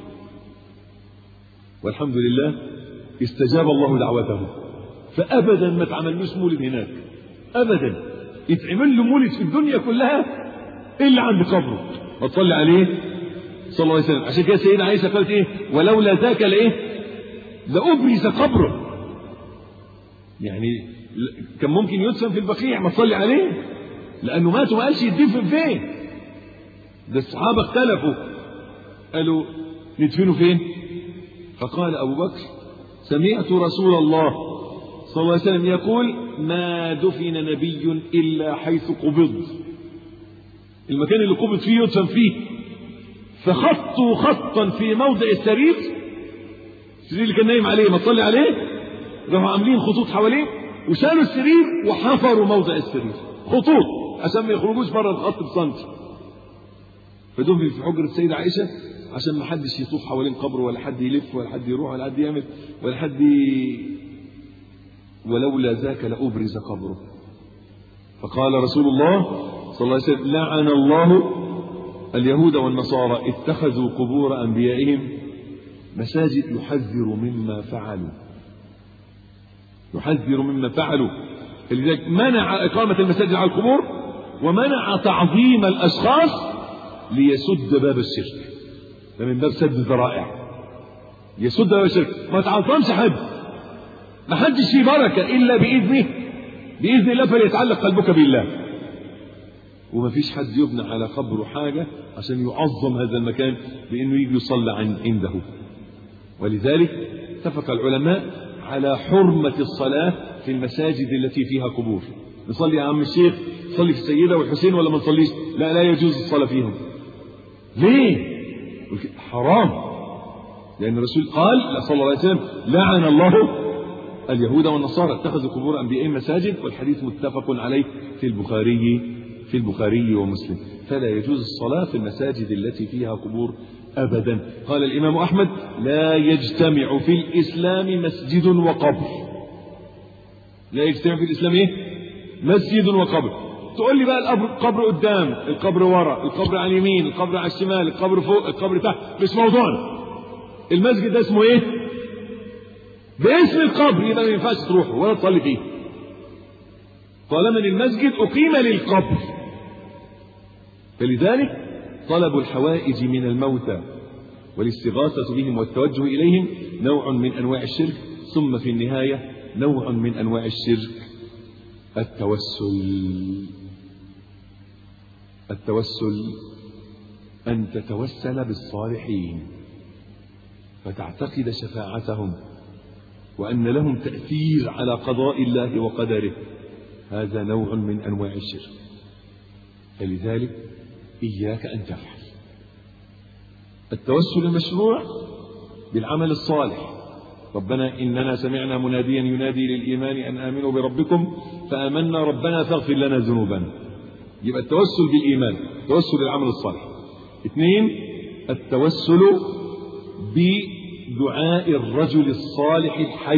والحمد لله استجاب الله دعوته، فأبدا ما تعملوش مولد هناك أبدا. يتعمل له مولد في الدنيا كلها إلا عند قبره. وتصلي عليه صلى الله عليه وسلم. عشان كده سيدنا عيسى قالت ايه؟ ولولا ذاك لايه؟ لأبرز قبره. يعني كان ممكن يدفن في البقيع، ما تصلي عليه، لأنه مات وما قالش يدفن فين. ده الصحابة اختلفوا قالوا ندفنه فين؟ فقال أبو بكر سمعت رسول الله صلى الله عليه وسلم يقول ما دفن نبي إلا حيث قبض. المكان اللي قبض فيه يدفن فيه. فخطوا خطا في موضع السرير، السرير اللي كان نايم عليه، ما تصلي عليه، راحوا عاملين خطوط حواليه وشالوا السرير وحفروا موضع السرير خطوط عشان ما يخرجوش بره الخط بسنتي. فدفن في حجرة السيدة عائشة عشان ما حدش يطوف حوالين قبره، ولا حد يلف، ولا حد يروح، ولا حد يعمل، ولا حد ي... ولولا ذاك لأبرز قبره. فقال رسول الله صلى الله عليه وسلم لعن الله اليهود والنصارى اتخذوا قبور أنبيائهم مساجد. يحذر مما فعلوا، يحذر مما فعلوا. فلذلك منع إقامة المساجد على القبور، ومنع تعظيم الأشخاص ليسد باب الشرك. ده من باب سد الذرائع، يسد باب الشرك. ما تعظمش حد، ما حدش فيه بركة إلا بإذنه، بإذن الله فليتعلق قلبك بالله. وما فيش حد يبنى على قبره حاجة عشان يعظم هذا المكان بأنه يجي يصلى عن عنده. ولذلك اتفق العلماء على حرمة الصلاة في المساجد التي فيها قبور. نصلي يا عم الشيخ، نصلي في السيدة والحسين ولا ما نصليش؟ لا، لا يجوز الصلاة فيهم. ليه؟ حرام. لأن الرسول قال صلى الله عليه وسلم لعن الله اليهود والنصارى اتخذوا قبور أنبيائهم مساجد، والحديث متفق عليه في البخاري في البخاري ومسلم. فلا يجوز الصلاة في المساجد التي فيها قبور أبدا. قال الإمام أحمد لا يجتمع في الإسلام مسجد وقبر. لا يجتمع في الإسلام إيه؟ مسجد وقبر. تقول لي بقى القبر قدام، القبر ورا، القبر على اليمين، القبر على الشمال، القبر فوق، القبر تحت، مش موضوعنا. المسجد ده اسمه إيه؟ باسم القبر، يبقى ما ينفعش تروحه ولا تصلي فيه طالما ان المسجد أقيم للقبر. فلذلك طلب الحوائج من الموتى والاستغاثة بهم والتوجه إليهم نوع من أنواع الشرك. ثم في النهاية نوع من أنواع الشرك التوسل. التوسل أن تتوسل بالصالحين فتعتقد شفاعتهم وأن لهم تأثير على قضاء الله وقدره. هذا نوع من أنواع الشرك. فلذلك إياك أن تفعل. التوسل المشروع بالعمل الصالح ربنا إننا سمعنا مناديا ينادي للإيمان أن آمنوا بربكم فآمنا ربنا فاغفر لنا ذنوبنا. يبقى التوسل بالإيمان، التوسل بالعمل الصالح. اثنين، التوسل بدعاء الرجل الصالح الحي.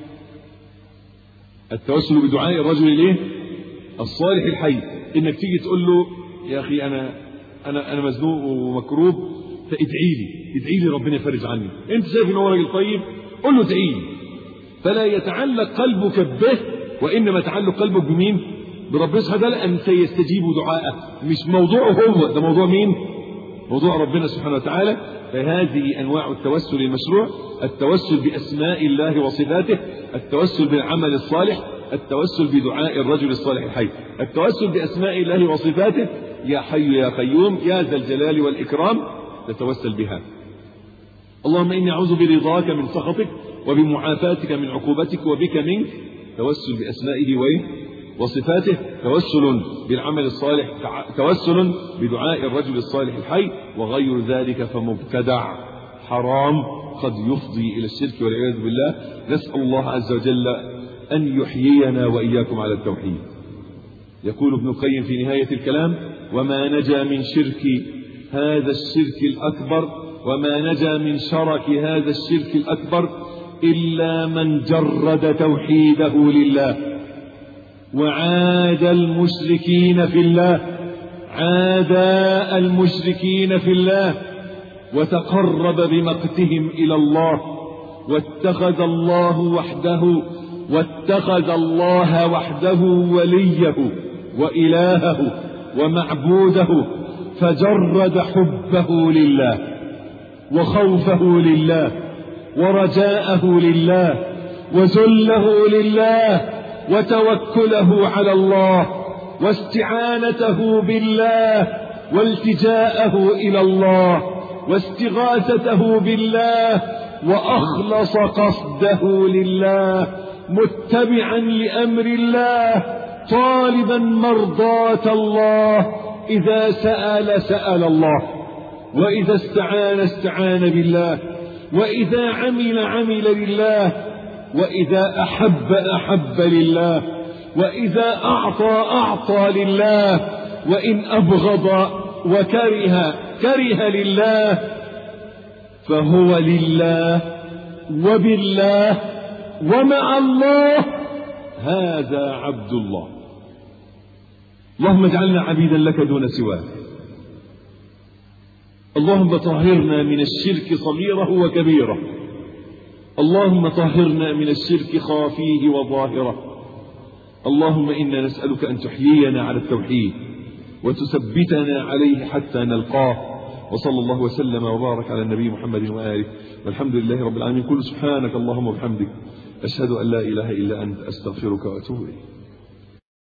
التوسل بدعاء الرجل الايه؟ الصالح الحي. انك تيجي تقول له يا اخي انا انا انا مزنوق ومكروب فادعي لي، ادعي لي ربنا يفرج عني. انت شايف ان هو راجل طيب، قول له ادعي لي. فلا يتعلق قلبك به، وانما يتعلق قلبك بمين؟ بربنا سبحانه وتعالى، ان سيستجيب دعاءه. مش موضوعه هو، ده موضوع مين؟ موضوع ربنا سبحانه وتعالى. فهذه انواع التوسل المشروع: التوسل باسماء الله وصفاته، التوسل بالعمل الصالح، التوسل بدعاء الرجل الصالح الحي. التوسل باسماء الله وصفاته: يا حي يا قيوم يا ذا الجلال والاكرام، تتوسل بها. اللهم اني اعوذ برضاك من سخطك وبمعافاتك من عقوبتك وبك منك. توسل باسمائه وصفاته، توسل بالعمل الصالح، توسل بدعاء الرجل الصالح الحي. وغير ذلك فمبتدع حرام قد يفضي الى الشرك والعياذ بالله. نسال الله عز وجل ان يحيينا واياكم على التوحيد. يقول ابن القيم في نهايه الكلام: وما نجا من شرك هذا الشرك الاكبر، وما نجا من شرك هذا الشرك الاكبر الا من جرد توحيده لله وعاد المشركين في الله، عاد المشركين في الله، وتقرب بمقتهم إلى الله، واتخذ الله وحده واتخذ الله وحده وليه وإلهه ومعبوده، فجرد حبه لله وخوفه لله ورجاءه لله وذله لله وتوكله على الله واستعانته بالله والتجاءه إلى الله واستغاثته بالله، وأخلص قصده لله متبعا لأمر الله طالبا مرضاة الله. إذا سأل سأل الله، وإذا استعان استعان بالله، وإذا عمل عمل لله، وإذا أحب أحب لله، وإذا أعطى أعطى لله، وإن أبغض وكره كره لله. فهو لله وبالله ومع الله، هذا عبد الله. اللهم اجعلنا عبيدا لك دون سواك. اللهم طهرنا من الشرك صغيره وكبيره، اللهم طهرنا من الشرك خافيه وظاهره. اللهم إنا نسألك أن تحيينا على التوحيد وتثبتنا عليه حتى نلقاه. وصلى الله وسلم وبارك على النبي محمد وآله، والحمد لله رب العالمين. كل سبحانك اللهم وبحمدك، أشهد أن لا إله إلا أنت، أستغفرك وأتوب إليك.